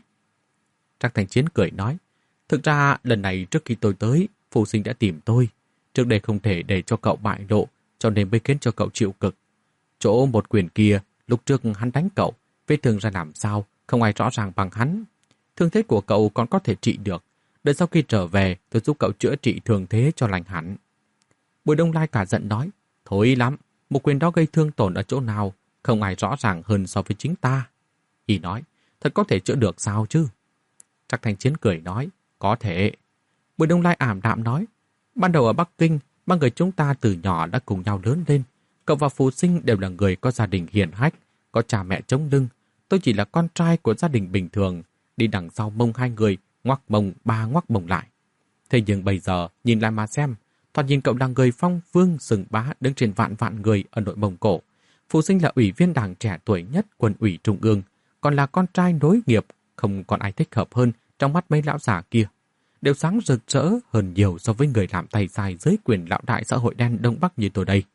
Trác Thành Chiến cười nói, thực ra lần này trước khi tôi tới, Phủ Sinh đã tìm tôi. Trước đây không thể để cho cậu bại lộ, cho nên mới khiến cho cậu chịu cực. Chỗ một quyền kia, lúc trước hắn đánh cậu, vết thương ra làm sao, không ai rõ ràng bằng hắn. Thương thế của cậu còn có thể trị được. Đợi sau khi trở về, tôi giúp cậu chữa trị thương thế cho lành hẳn. Bùi Đông Lai cả giận nói, thối lắm, một quyền đó gây thương tổn ở chỗ nào, không ai rõ ràng hơn so với chính ta. Y nói, thật có thể chữa được sao chứ? Trác Thành Chiến cười nói, có thể. Bùi Đông Lai ảm đạm nói, ban đầu ở Bắc Kinh, ba người chúng ta từ nhỏ đã cùng nhau lớn lên. Cậu và Phù Sinh đều là người có gia đình hiền hách, có cha mẹ chống lưng. Tôi chỉ là con trai của gia đình bình thường, đi đằng sau mông hai người, ngoắc mông ba ngoắc mông lại. Thế nhưng bây giờ, nhìn lại mà xem, thoạt nhìn cậu là người phong vương sừng bá đứng trên vạn vạn người ở nội Mông Cổ. Phù Sinh là ủy viên đảng trẻ tuổi nhất quân ủy trung ương, còn là con trai nối nghiệp, không còn ai thích hợp hơn trong mắt mấy lão già kia. Đều sáng rực rỡ hơn nhiều so với người làm tay sai dưới quyền lão đại xã hội đen Đông Bắc như tôi đây.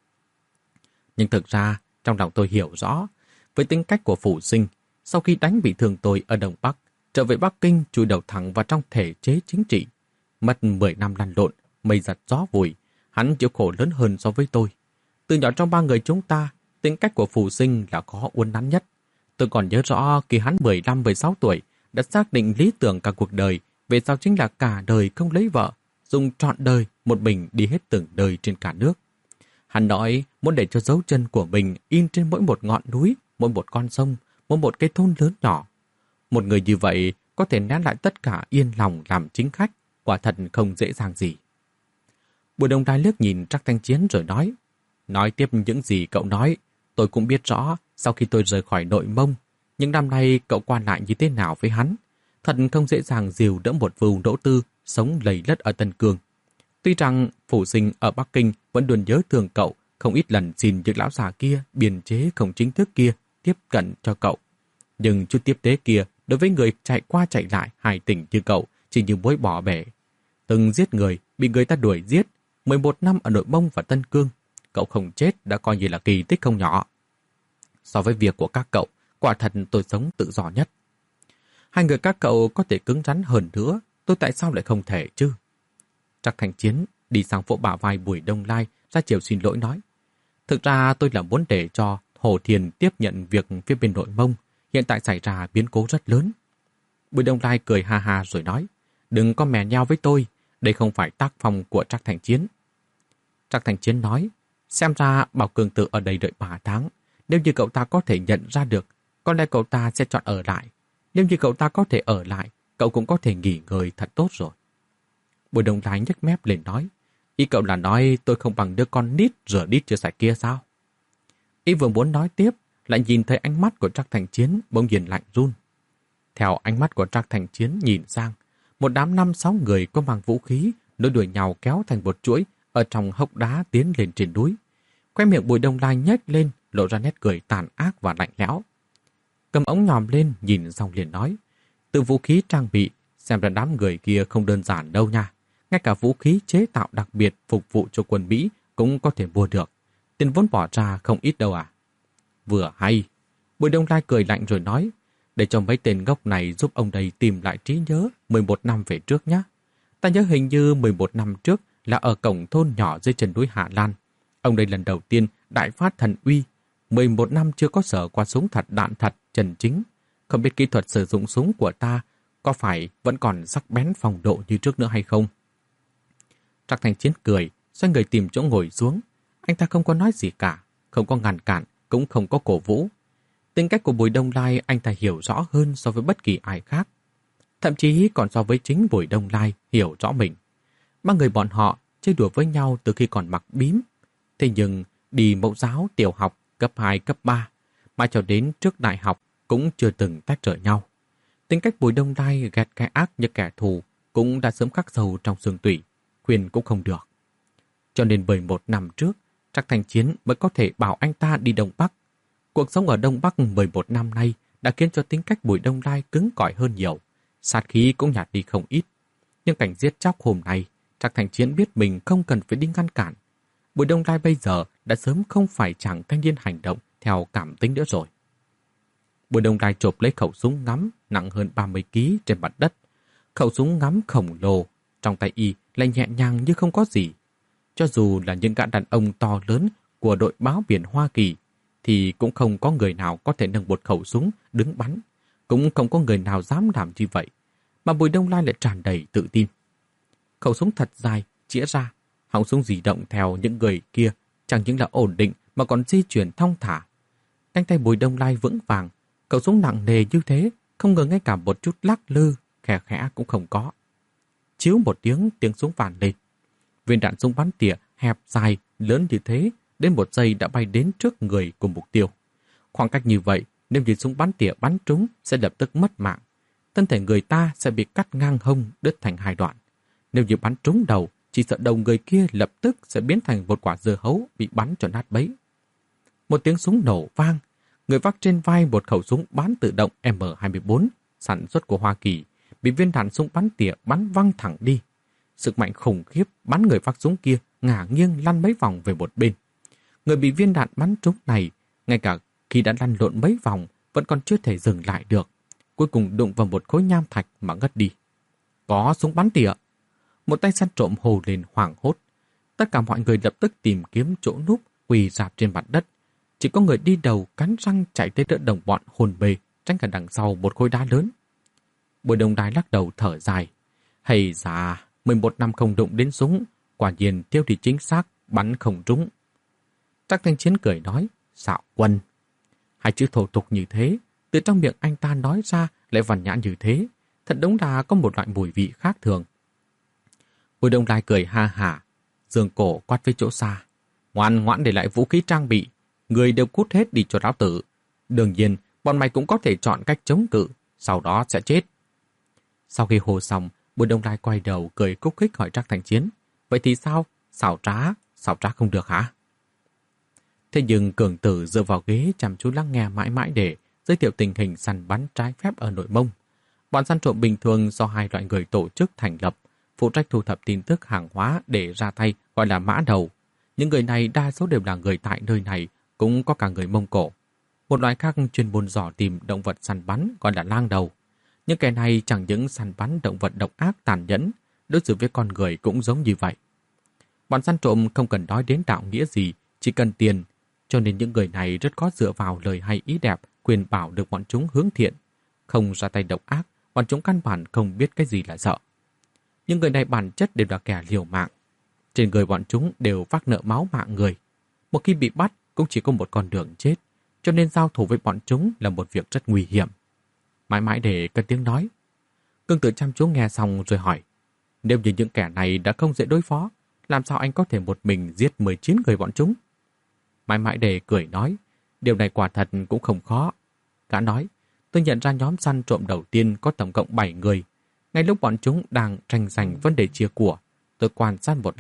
Nhưng thực ra, trong lòng tôi hiểu rõ, với tính cách của Phủ Sinh, sau khi đánh bị thương tôi ở Đông Bắc, trở về Bắc Kinh chui đầu thẳng vào trong thể chế chính trị. Mất mười năm lăn lộn, mây giật gió vùi, hắn chịu khổ lớn hơn so với tôi. Từ nhỏ trong ba người chúng ta, tính cách của Phủ Sinh là khó uốn nắn nhất. Tôi còn nhớ rõ khi hắn mười lăm mười sáu tuổi, đã xác định lý tưởng cả cuộc đời, về sau chính là cả đời không lấy vợ, dùng trọn đời một mình đi hết từng đời trên cả nước. Hắn nói muốn để cho dấu chân của mình in trên mỗi một ngọn núi, mỗi một con sông, mỗi một cái thôn lớn nhỏ. Một người như vậy có thể nén lại tất cả yên lòng làm chính khách, quả thật không dễ dàng gì. Bùi Đông Lai liếc nhìn Trác Thanh Chiến rồi nói, nói tiếp những gì cậu nói, tôi cũng biết rõ sau khi tôi rời khỏi nội Mông, những năm nay cậu qua lại như thế nào với hắn. Thật không dễ dàng dìu đỡ một vưu đỗ tư sống lầy lất ở Tân Cương. Tuy rằng Phủ Sinh ở Bắc Kinh vẫn luôn nhớ thương cậu, không ít lần xin những lão già kia biên chế không chính thức kia tiếp cận cho cậu. Nhưng chút tiếp tế kia đối với người chạy qua chạy lại hai tỉnh như cậu chỉ như muối bỏ bể. Từng giết người, bị người ta đuổi giết, mười một năm ở nội Mông và Tân Cương, cậu không chết đã coi như là kỳ tích không nhỏ. So với việc của các cậu, quả thật tôi sống tự do nhất. Hai người các cậu có thể cứng rắn hơn nữa, tôi tại sao lại không thể chứ? Trác Thành Chiến đi sang vỗ bả vai Bùi Đông Lai ra chiều xin lỗi nói. Thực ra tôi là muốn để cho Hồ Thiền tiếp nhận việc phía bên nội Mông, hiện tại xảy ra biến cố rất lớn. Bùi Đông Lai cười ha ha rồi nói, đừng có mè nheo với tôi, đây không phải tác phong của Trác Thành Chiến. Trác Thành Chiến nói, xem ra Bảo Cường Tử ở đây đợi ba tháng, nếu như cậu ta có thể nhận ra được, có lẽ cậu ta sẽ chọn ở lại. Nếu như cậu ta có thể ở lại, cậu cũng có thể nghỉ ngơi thật tốt rồi. Bùi Đông Lai nhếch mép lên nói, ý cậu là nói tôi không bằng đứa con nít rửa đít chưa sạch kia sao? Ý vừa muốn nói tiếp, lại nhìn thấy ánh mắt của Trác Thành Chiến bỗng nhiên lạnh run. Theo ánh mắt của Trác Thành Chiến nhìn sang, một đám năm sáu người có mang vũ khí, nối đuôi nhau kéo thành một chuỗi ở trong hốc đá tiến lên trên núi. Khoe miệng Bùi Đông Lai nhếch lên, lộ ra nét cười tàn ác và lạnh lẽo. Cầm ống nhòm lên, nhìn xong liền nói, từ vũ khí trang bị, xem ra đám người kia không đơn giản đâu nha. Ngay cả vũ khí chế tạo đặc biệt phục vụ cho quân Mỹ cũng có thể mua được. Tiền vốn bỏ ra không ít đâu à. Vừa hay. Bùi Đông Lai cười lạnh rồi nói, để cho mấy tên ngốc này giúp ông đây tìm lại trí nhớ mười một năm về trước nhé. Ta nhớ hình như mười một năm trước là ở cổng thôn nhỏ dưới chân núi Hạ Lan. Ông đây lần đầu tiên đại phát thần uy. mười một năm chưa có sở qua súng thật đạn thật chân chính. Không biết kỹ thuật sử dụng súng của ta có phải vẫn còn sắc bén phong độ như trước nữa hay không? Trác Thành Chiến cười, xoay người tìm chỗ ngồi xuống. Anh ta không có nói gì cả, không có ngăn cản, cũng không có cổ vũ. Tính cách của Bùi Đông Lai anh ta hiểu rõ hơn so với bất kỳ ai khác. Thậm chí còn so với chính Bùi Đông Lai hiểu rõ mình. Ba người bọn họ chơi đùa với nhau từ khi còn mặc bím. Thế nhưng đi mẫu giáo tiểu học cấp hai, cấp ba, mà cho đến trước đại học cũng chưa từng tách rời nhau. Tính cách Bùi Đông Lai ghét cái ác như kẻ thù cũng đã sớm khắc sâu trong xương tủy, khuyên cũng không được. Cho nên mười một năm trước, Trác Thành Chiến mới có thể bảo anh ta đi Đông Bắc. Cuộc sống ở Đông Bắc mười một năm nay đã khiến cho tính cách Bùi Đông Lai cứng cỏi hơn nhiều, sát khí cũng nhạt đi không ít. Nhưng cảnh giết chóc hôm nay, Trác Thành Chiến biết mình không cần phải đi ngăn cản. Bùi Đông Lai bây giờ đã sớm không phải chàng thanh niên hành động theo cảm tính nữa rồi. Bùi Đông Lai chộp lấy khẩu súng ngắm nặng hơn ba mươi ki lô gam trên mặt đất. Khẩu súng ngắm khổng lồ, trong tay y lại nhẹ nhàng như không có gì. Cho dù là những gã đàn ông to lớn của đội báo biển Hoa Kỳ, thì cũng không có người nào có thể nâng một khẩu súng đứng bắn. Cũng không có người nào dám làm như vậy. Mà Bùi Đông Lai lại tràn đầy tự tin. Khẩu súng thật dài, chĩa ra, họng súng di động theo những người kia, chẳng những là ổn định mà còn di chuyển thong thả. Cánh tay Bùi Đông Lai vững vàng, khẩu súng nặng nề như thế, không ngờ ngay cả một chút lắc lư, khẽ khẽ cũng không có. Chiếu một tiếng, tiếng súng vàn lên. Viên đạn súng bắn tỉa hẹp dài, lớn như thế, đến một giây đã bay đến trước người của mục tiêu. Khoảng cách như vậy, nếu như súng bắn tỉa bắn trúng sẽ lập tức mất mạng. Thân thể người ta sẽ bị cắt ngang hông, đứt thành hai đoạn. Nếu như bắn trúng đầu, chỉ sợ đầu người kia lập tức sẽ biến thành một quả dưa hấu bị bắn cho nát bấy. Một tiếng súng nổ vang, người vác trên vai một khẩu súng bán tự động M hai mươi bốn sản xuất của Hoa Kỳ bị viên đạn súng bắn tỉa bắn văng thẳng đi. Sức mạnh khủng khiếp bắn người vác súng kia ngả nghiêng lăn mấy vòng về một bên. Người bị viên đạn bắn trúng này, ngay cả khi đã lăn lộn mấy vòng, vẫn còn chưa thể dừng lại được. Cuối cùng đụng vào một khối nham thạch mà ngất đi. Có súng bắn tỉa. Một tay săn trộm hô lên hoảng hốt. Tất cả mọi người lập tức tìm kiếm chỗ núp, quỳ rạp trên mặt đất. Chỉ có người đi đầu cắn răng chạy tới đỡ đồng bọn hồn bề, tránh cả đằng sau một khối đá lớn. Bùi Đông Lai lắc đầu thở dài. Hay da, mười một năm không đụng đến súng, quả nhiên tiêu thì chính xác, bắn không trúng. Trác Thanh Chiến cười nói, xạo quân. Hai chữ thô tục như thế, từ trong miệng anh ta nói ra lại vằn nhãn như thế, thật đúng là có một loại mùi vị khác thường. Bùi Đông Lai cười ha hả, giương cổ quát với chỗ xa. Ngoan ngoãn để lại vũ khí trang bị, người đều cút hết đi cho lão tử. Đương nhiên, bọn mày cũng có thể chọn cách chống cự, sau đó sẽ chết. Sau khi hô xong, Bùi Đông Lai quay đầu cười khúc khích hỏi Trác Thành Chiến. Vậy thì sao? Xảo trá, xảo trá không được hả? Thế nhưng Cường Tử dựa vào ghế chăm chú lắng nghe mãi mãi để giới thiệu tình hình săn bắn trái phép ở Nội Mông. Bọn săn trộm bình thường do hai loại người tổ chức thành lập, phụ trách thu thập tin tức hàng hóa để ra tay gọi là mã đầu. Những người này đa số đều là người tại nơi này, cũng có cả người Mông Cổ. Một loại khác chuyên môn dò tìm động vật săn bắn gọi là lang đầu. Những kẻ này chẳng những săn bắn động vật độc ác tàn nhẫn, đối xử với con người cũng giống như vậy. Bọn săn trộm không cần nói đến đạo nghĩa gì, chỉ cần tiền, cho nên những người này rất có dựa vào lời hay ý đẹp khuyên bảo được bọn chúng hướng thiện. Không ra tay độc ác, bọn chúng căn bản không biết cái gì là sợ. Những người này bản chất đều là kẻ liều mạng. Trên người bọn chúng đều vác nợ máu mạng người. Một khi bị bắt cũng chỉ có một con đường chết, cho nên giao thủ với bọn chúng là một việc rất nguy hiểm. Mãi mãi để cất tiếng nói. Cương Tử chăm chú nghe xong rồi hỏi, nếu như những kẻ này đã không dễ đối phó, làm sao anh có thể một mình giết mười chín người bọn chúng? Mãi mãi để cười nói, điều này quả thật cũng không khó. Gã nói, tôi nhận ra nhóm săn trộm đầu tiên có tổng cộng bảy người. Ngay lúc bọn chúng đang tranh giành vấn đề chia của, tôi quan sát một lát,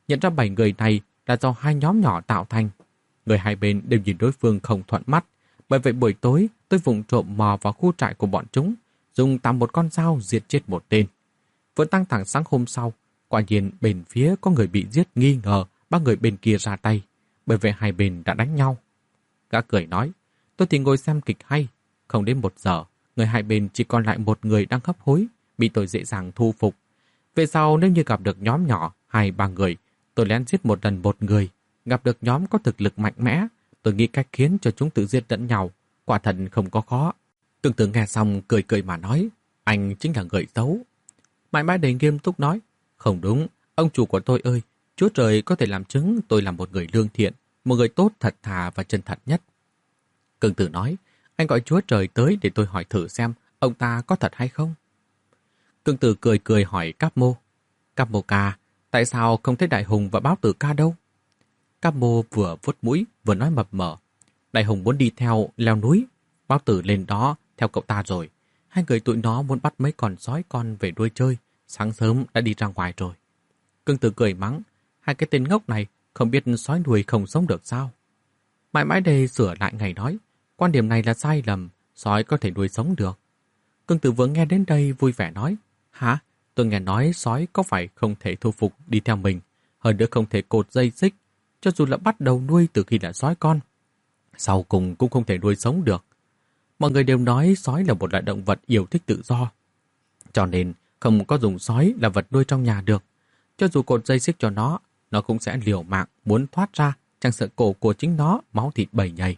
nhận ra bảy người này là do hai nhóm nhỏ tạo thành. Người hai bên đều nhìn đối phương không thuận mắt, bởi vậy buổi tối tôi vụng trộm mò vào khu trại của bọn chúng, dùng tạm một con dao giết chết một tên. Vừa tăng thẳng sáng hôm sau, quả nhiên bên phía có người bị giết nghi ngờ ba người bên kia ra tay, bởi vậy hai bên đã đánh nhau. Gã cười nói, tôi thì ngồi xem kịch hay, không đến một giờ, người hai bên chỉ còn lại một người đang hấp hối, bị tôi dễ dàng thu phục. Về sau nếu như gặp được nhóm nhỏ, hai ba người, tôi lén giết một lần một người. Gặp được nhóm có thực lực mạnh mẽ, tôi nghĩ cách khiến cho chúng tự giết lẫn nhau, quả thật không có khó. Tương tự nghe xong cười cười mà nói, anh chính là người xấu. Mãi mãi đầy nghiêm túc nói, không đúng, ông chủ của tôi ơi, Chúa Trời có thể làm chứng tôi là một người lương thiện, một người tốt thật thà và chân thật nhất. Cường Tử nói, anh gọi Chúa Trời tới để tôi hỏi thử xem ông ta có thật hay không. Cường Tử cười cười hỏi Cáp Mô, Cáp Mô ca, tại sao không thấy Đại Hùng và Báo Tử ca đâu? Cáp Mô vừa vuốt mũi vừa nói mập mờ, Đại Hùng muốn đi theo leo núi, Báo Tử lên đó theo cậu ta rồi. Hai người tụi nó muốn bắt mấy con sói con về nuôi chơi, sáng sớm đã đi ra ngoài rồi. Cường Tử cười mắng, hai cái tên ngốc này không biết sói nuôi không sống được sao? Mãi mãi đây sửa lại ngày nói, quan điểm này là sai lầm, sói có thể nuôi sống được. Cường Tử vừa nghe đến đây vui vẻ nói, hả? Tôi nghe nói sói có phải không thể thu phục đi theo mình, hơn nữa không thể cột dây xích, cho dù là bắt đầu nuôi từ khi là sói con. Sau cùng cũng không thể nuôi sống được. Mọi người đều nói sói là một loại động vật yêu thích tự do, cho nên không có dùng sói là vật nuôi trong nhà được. Cho dù cột dây xích cho nó, nó cũng sẽ liều mạng muốn thoát ra, chẳng sợ cổ của chính nó máu thịt bầy nhầy.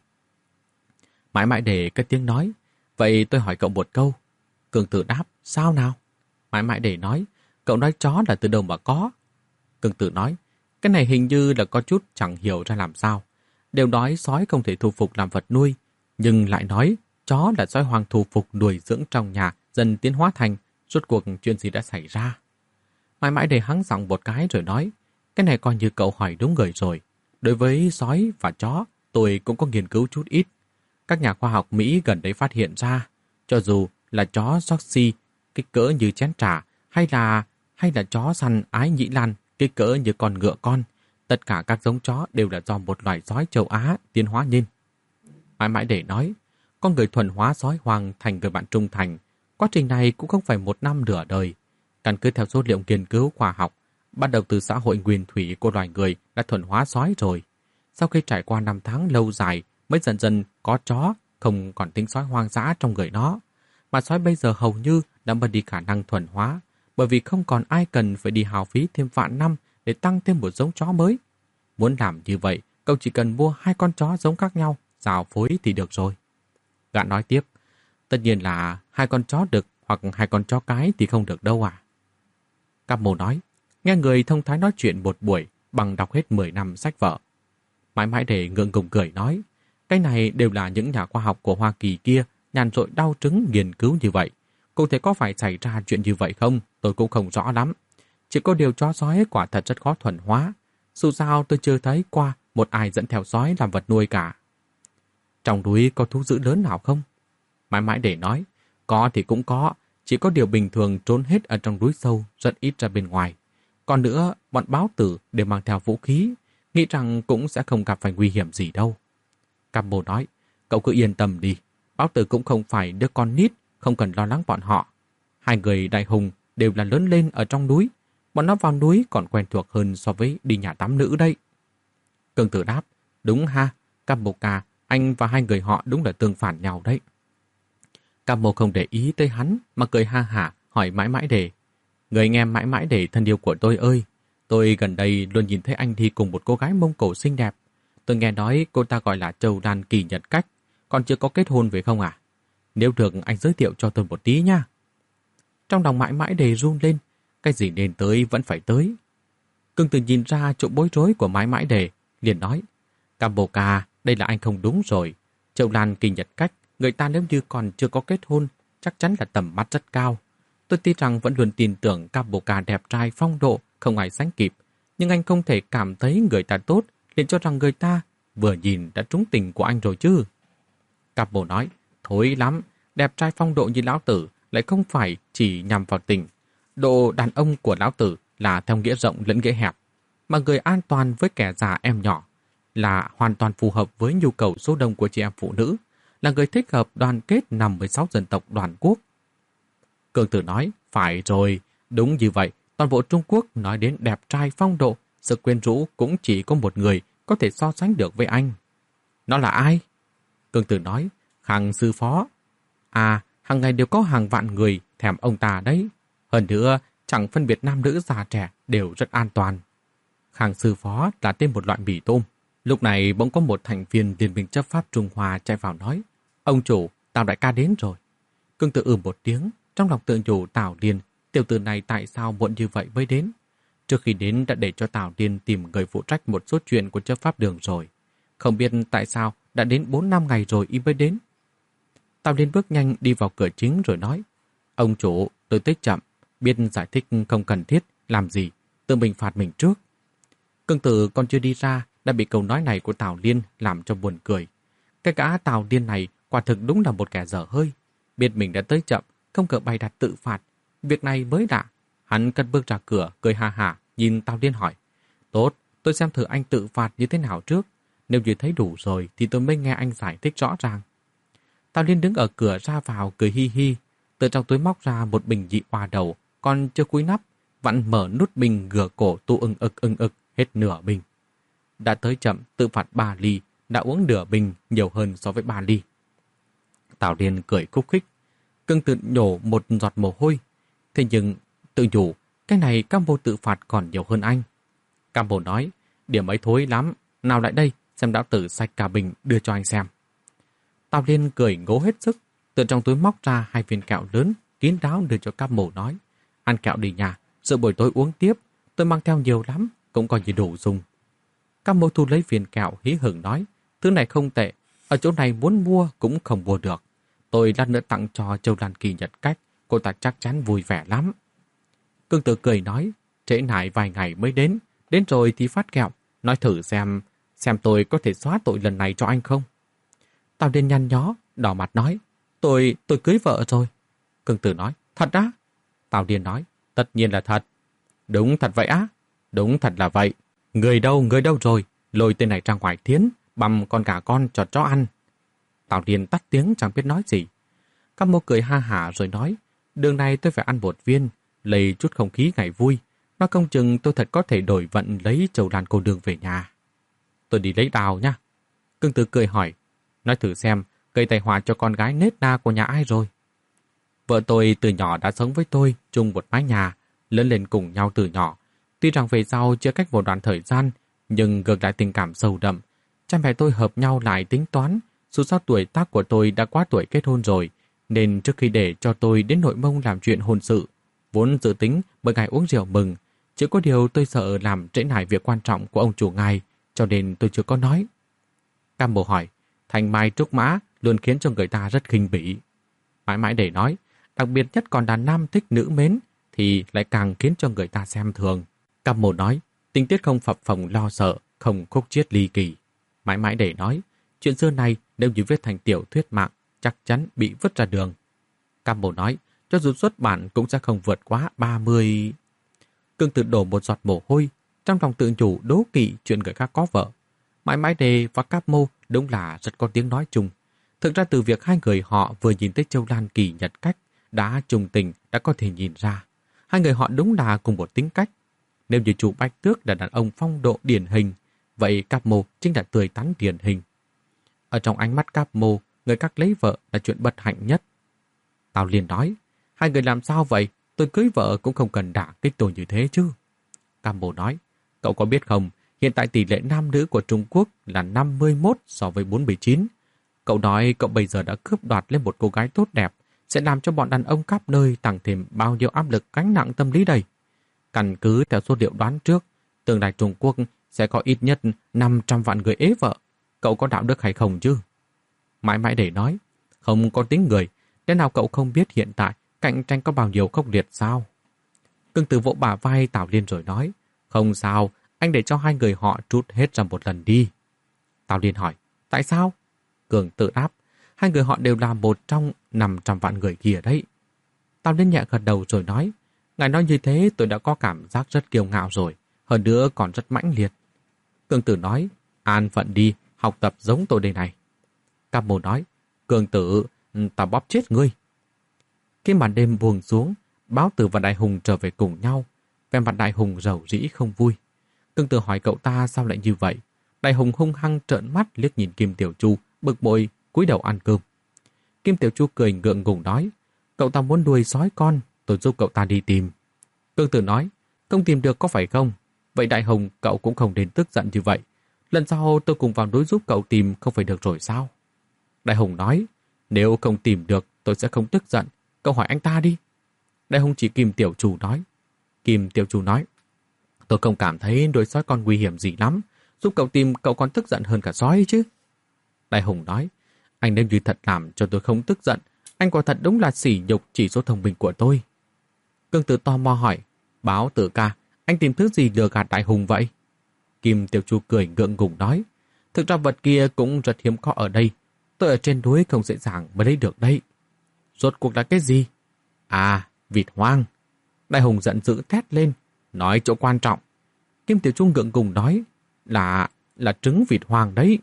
Mãi mãi để cái tiếng nói, vậy tôi hỏi cậu một câu. Cường Tử đáp, sao nào? Mãi mãi để nói, cậu nói chó là từ đâu mà có? Cường Tử nói, cái này hình như là có chút chẳng hiểu ra làm sao. Đều nói sói không thể thu phục làm vật nuôi, nhưng lại nói chó là sói hoang thu phục nuôi dưỡng trong nhà, dần tiến hóa thành, rốt cuộc chuyện gì đã xảy ra. Mãi mãi để hắng giọng một cái rồi nói, cái này coi như cậu hỏi đúng người rồi. Đối với sói và chó, tôi cũng có nghiên cứu chút ít. Các nhà khoa học Mỹ gần đây phát hiện ra, cho dù là chó Yorkshire kích cỡ như chén trà, hay là hay là chó săn Ái Nhĩ Lan kích cỡ như con ngựa con, tất cả các giống chó đều là do một loài sói châu Á tiến hóa nên. Mãi mãi để nói, con người thuần hóa sói hoang thành người bạn trung thành, quá trình này cũng không phải một năm nửa đời. Căn cứ theo số liệu nghiên cứu khoa học, bắt đầu từ xã hội nguyên thủy của loài người đã thuần hóa sói rồi. Sau khi trải qua năm tháng lâu dài mới dần dần có chó không còn tính sói hoang dã trong người nó. Mà sói bây giờ hầu như đã mất đi khả năng thuần hóa, bởi vì không còn ai cần phải đi hao phí thêm vạn năm để tăng thêm một giống chó mới. Muốn làm như vậy, cậu chỉ cần mua hai con chó giống khác nhau, rào phối thì được rồi. Gã nói tiếp, tất nhiên là hai con chó đực hoặc hai con chó cái thì không được đâu à. Cáp Mô nói, nghe người thông thái nói chuyện một buổi bằng đọc hết mười năm sách vở. Mãi mãi để ngượng ngùng cười nói, cái này đều là những nhà khoa học của Hoa Kỳ kia nhàn rỗi đau trứng nghiên cứu như vậy. Cụ thể có phải xảy ra chuyện như vậy không, tôi cũng không rõ lắm. Chỉ có điều chó sói quả thật rất khó thuần hóa. Dù sao tôi chưa thấy qua một ai dẫn theo sói làm vật nuôi cả. Trong núi có thú dữ lớn nào không? Mãi mãi để nói, có thì cũng có, chỉ có điều bình thường trốn hết ở trong núi sâu, rất ít ra bên ngoài. Còn nữa, bọn báo tử đều mang theo vũ khí, nghĩ rằng cũng sẽ không gặp phải nguy hiểm gì đâu. Cáp Mô nói, cậu cứ yên tâm đi, báo tử cũng không phải đứa con nít, không cần lo lắng bọn họ. Hai người Đại Hùng đều là lớn lên ở trong núi, bọn nó vào núi còn quen thuộc hơn so với đi nhà tắm nữ đây. Cường Tử đáp, đúng ha, Cáp Mô ca, anh và hai người họ đúng là tương phản nhau đấy. Cáp Mô không để ý tới hắn mà cười ha hả hỏi mãi mãi để, người anh em mãi mãi để thân yêu của tôi ơi, tôi gần đây luôn nhìn thấy anh đi cùng một cô gái Mông Cổ xinh đẹp. Tôi nghe nói cô ta gọi là Châu Đan Kỳ Nhật Cách, còn chưa có kết hôn với không à? Nếu được anh giới thiệu cho tôi một tí nha. Trong lòng mãi mãi để run lên, cái gì nên tới vẫn phải tới. Cưng Tử nhìn ra chỗ bối rối của mãi mãi để, liền nói, Cáp Mô ca, đây là anh không đúng rồi. Châu Đan Kỳ Nhật Cách, người ta nếu như còn chưa có kết hôn, chắc chắn là tầm mắt rất cao. Tôi tin rằng vẫn luôn tin tưởng Cáp Mô ca đẹp trai phong độ, không ai sánh kịp. Nhưng anh không thể cảm thấy người ta tốt, liền cho rằng người ta vừa nhìn đã trúng tình của anh rồi chứ. Cáp Mô nói, thối lắm, đẹp trai phong độ như lão tử lại không phải chỉ nhằm vào tình. Độ đàn ông của lão tử là theo nghĩa rộng lẫn nghĩa hẹp. mà người an toàn với kẻ già em nhỏ, là hoàn toàn phù hợp với nhu cầu số đông của chị em phụ nữ, là người thích hợp đoàn kết năm mươi sáu dân tộc đoàn quốc. Cường Tử nói, phải rồi, đúng như vậy, toàn bộ Trung Quốc nói đến đẹp trai phong độ, sự quyến rũ cũng chỉ có một người có thể so sánh được với anh. Nó là ai? Cường Tử nói, Khang sư phó. À, hàng ngày đều có hàng vạn người thèm ông ta đấy. Hơn nữa, chẳng phân biệt nam nữ già trẻ đều rất an toàn. Khang sư phó là tên một loại mì tôm. Lúc này bỗng có một thành viên Liên minh chấp pháp Trung Hoa chạy vào nói, ông chủ, Tào đại ca đến rồi. Cường Tử ừ một tiếng, trong lòng tự nhủ Tào Điền, tiểu tử này tại sao muộn như vậy mới đến? Trước khi đến đã để cho Tào Điền tìm người phụ trách một số chuyện của chấp pháp đường rồi. Không biết tại sao đã đến bốn năm ngày rồi y mới đến. Tào Điền bước nhanh đi vào cửa chính rồi nói, ông chủ, tôi tới chậm, biết giải thích không cần thiết, làm gì, tự mình phạt mình trước. Cường Tử còn chưa đi ra, đã bị câu nói này của Tào Liên làm cho buồn cười. Cái gã Tào Liên này quả thực đúng là một kẻ dở hơi. Biết mình đã tới chậm, không cỡ bày đặt tự phạt. Việc này mới lạ. Hắn cất bước ra cửa, cười ha hả, nhìn Tào Liên hỏi. Tốt, tôi xem thử anh tự phạt như thế nào trước. Nếu như thấy đủ rồi thì tôi mới nghe anh giải thích rõ ràng. Tào Liên đứng ở cửa ra vào cười hi hi. Từ trong túi móc ra một bình dị hòa đầu, còn chưa cúi nắp, vặn mở nút bình gửa cổ tu ưng ực ưng ực hết nửa bình. Đã tới chậm tự phạt ba ly, đã uống nửa bình nhiều hơn so với ba ly. Tào Liên cười khúc khích. Cường Tử nhổ một giọt mồ hôi. Thế nhưng tự nhủ, cái này Cam Bồ tự phạt còn nhiều hơn anh. Cam Bồ nói, điểm ấy thối lắm, nào lại đây, xem đạo tử sạch cả bình đưa cho anh xem. Tào Liên cười ngố hết sức, từ trong túi móc ra hai viên kẹo lớn, kín đáo đưa cho Cam Bồ nói, ăn kẹo đi nhà, rồi buổi tối uống tiếp, tôi mang theo nhiều lắm, cũng coi như đủ dùng. Cam Bồ thu lấy viên kẹo hí hửng nói, thứ này không tệ, ở chỗ này muốn mua cũng không mua được. Tôi lát nữa tặng cho Châu Lan Kỳ Nhật cách, cô ta chắc chắn vui vẻ lắm. Cường Tử cười nói, trễ nải vài ngày mới đến, đến rồi thì phát kẹo, nói thử xem, xem tôi có thể xóa tội lần này cho anh không. Tào Liên nhăn nhó, đỏ mặt nói, tôi, tôi cưới vợ rồi. Cường Tử nói, thật á? Tào Liên nói, tất nhiên là thật. Đúng thật vậy á? Đúng thật là vậy. Người đâu, người đâu rồi? Lôi tên này ra ngoài thiến, băm con gà con cho chó ăn. Tào Liên tắt tiếng chẳng biết nói gì. Cam Mô cười ha hả rồi nói, đường này tôi phải ăn một viên, lấy chút không khí ngày vui. Nói không chừng tôi thật có thể đổi vận lấy Châu Lan cô nương về nhà. Tôi đi lấy đào nha. Cường Tử cười hỏi, nói thử xem, cây tài họa cho con gái nết na của nhà ai rồi? Vợ tôi từ nhỏ đã sống với tôi, chung một mái nhà, lớn lên cùng nhau từ nhỏ. Tuy rằng về sau chưa cách một đoạn thời gian, nhưng ngược lại tình cảm sâu đậm. Cha mẹ tôi hợp nhau lại tính toán, dù sao tuổi tác của tôi đã quá tuổi kết hôn rồi, nên trước khi để cho tôi đến Nội Mông làm chuyện hôn sự, vốn dự tính bởi ngài uống rượu mừng, chỉ có điều tôi sợ làm trễ nải việc quan trọng của ông chủ ngài, cho nên tôi chưa có nói. Cam Bồ hỏi, thanh mai trúc mã luôn khiến cho người ta rất khinh bỉ. Mãi mãi để nói, đặc biệt nhất còn đàn nam thích nữ mến, thì lại càng khiến cho người ta xem thường. Cam Bồ nói, tình tiết không phập phồng lo sợ, không khúc chiết ly kỳ. Mãi mãi để nói, chuyện xưa này nếu như viết thành tiểu thuyết mạng, chắc chắn bị vứt ra đường. Cam Bồ nói, cho dù xuất bản cũng sẽ không vượt quá ba mươi. Cường Tử đổ một giọt mồ hôi, trong lòng tự chủ đố kỵ chuyện người khác có vợ. Mãi mãi đề và Cam Mô đúng là rất có tiếng nói chung. Thực ra từ việc hai người họ vừa nhìn thấy Châu Lan Kỳ Nhật cách, đã trùng tình đã có thể nhìn ra. Hai người họ đúng là cùng một tính cách. Nếu như chủ Bạch Tước là đàn ông phong độ điển hình, vậy Cam Mô chính là tươi tắn điển hình. Ở trong ánh mắt Cam Mô, người khác lấy vợ là chuyện bất hạnh nhất. Tào Liên nói, hai người làm sao vậy? Tôi cưới vợ cũng không cần đả kích tôi như thế chứ. Cam Mô nói, cậu có biết không, hiện tại tỷ lệ nam nữ của Trung Quốc là năm mươi mốt so với bốn mươi chín. Cậu nói cậu bây giờ đã cướp đoạt lên một cô gái tốt đẹp, sẽ làm cho bọn đàn ông khắp nơi tăng thêm bao nhiêu áp lực gánh nặng tâm lý đây. Căn cứ theo số liệu đoán trước, tương lai Trung Quốc sẽ có ít nhất năm trăm vạn người ế vợ. Cậu có đạo đức hay không chứ? Mãi mãi để nói, không có tính người, thế nào cậu không biết hiện tại cạnh tranh có bao nhiêu khốc liệt sao? Cường Tử vỗ bả vai Tào Liên rồi nói, không sao, anh để cho hai người họ trút hết ra một lần đi. Tào Liên hỏi, tại sao? Cường Tử đáp, hai người họ đều là một trong năm trăm vạn người kia đấy. Tào Liên nhẹ gật đầu rồi nói, ngài nói như thế tôi đã có cảm giác rất kiêu ngạo rồi. hơn nữa còn rất mãnh liệt. Cương Tử nói, an phận đi, học tập giống tôi đây này. Cam Mô nói, Cương Tử, ta bóp chết ngươi. Khi màn đêm buông xuống, Báo Tử và Đại Hùng trở về cùng nhau. Vẻ mặt Đại Hùng rầu rĩ không vui. Cương Tử hỏi cậu ta sao lại như vậy. Đại Hùng hung hăng trợn mắt liếc nhìn Kim Tiểu Chu, bực bội cúi đầu ăn cơm. Kim Tiểu Chu cười ngượng ngùng nói, cậu ta muốn đuôi sói con, tôi giúp cậu ta đi tìm. Cương Tử nói, không tìm được có phải không? Vậy Đại Hùng cậu cũng không đến tức giận như vậy. Lần sau tôi cùng vào núi giúp cậu tìm không phải được rồi sao? Đại Hùng nói, nếu không tìm được tôi sẽ không tức giận. Cậu hỏi anh ta đi. Đại Hùng chỉ Kim Tiểu Chu nói. Kim Tiểu Chu nói, tôi không cảm thấy đuôi sói con nguy hiểm gì lắm. Giúp cậu tìm cậu còn tức giận hơn cả sói chứ. Đại Hùng nói, anh nên như thật làm cho tôi không tức giận. Anh quả thật đúng là sỉ nhục chỉ số thông minh của tôi. Cương Tử tò mò hỏi, Báo Tử ca, anh tìm thứ gì lừa gạt Đại Hùng vậy? Kim Tiểu Chu cười ngượng ngùng nói, thực ra vật kia cũng rất hiếm có ở đây. Tôi ở trên núi không dễ dàng mới lấy được đây. Rốt cuộc là cái gì? À, vịt hoang. Đại Hùng giận dữ thét lên, nói chỗ quan trọng. Kim Tiểu Chu ngượng ngùng nói, là, là trứng vịt hoang đấy.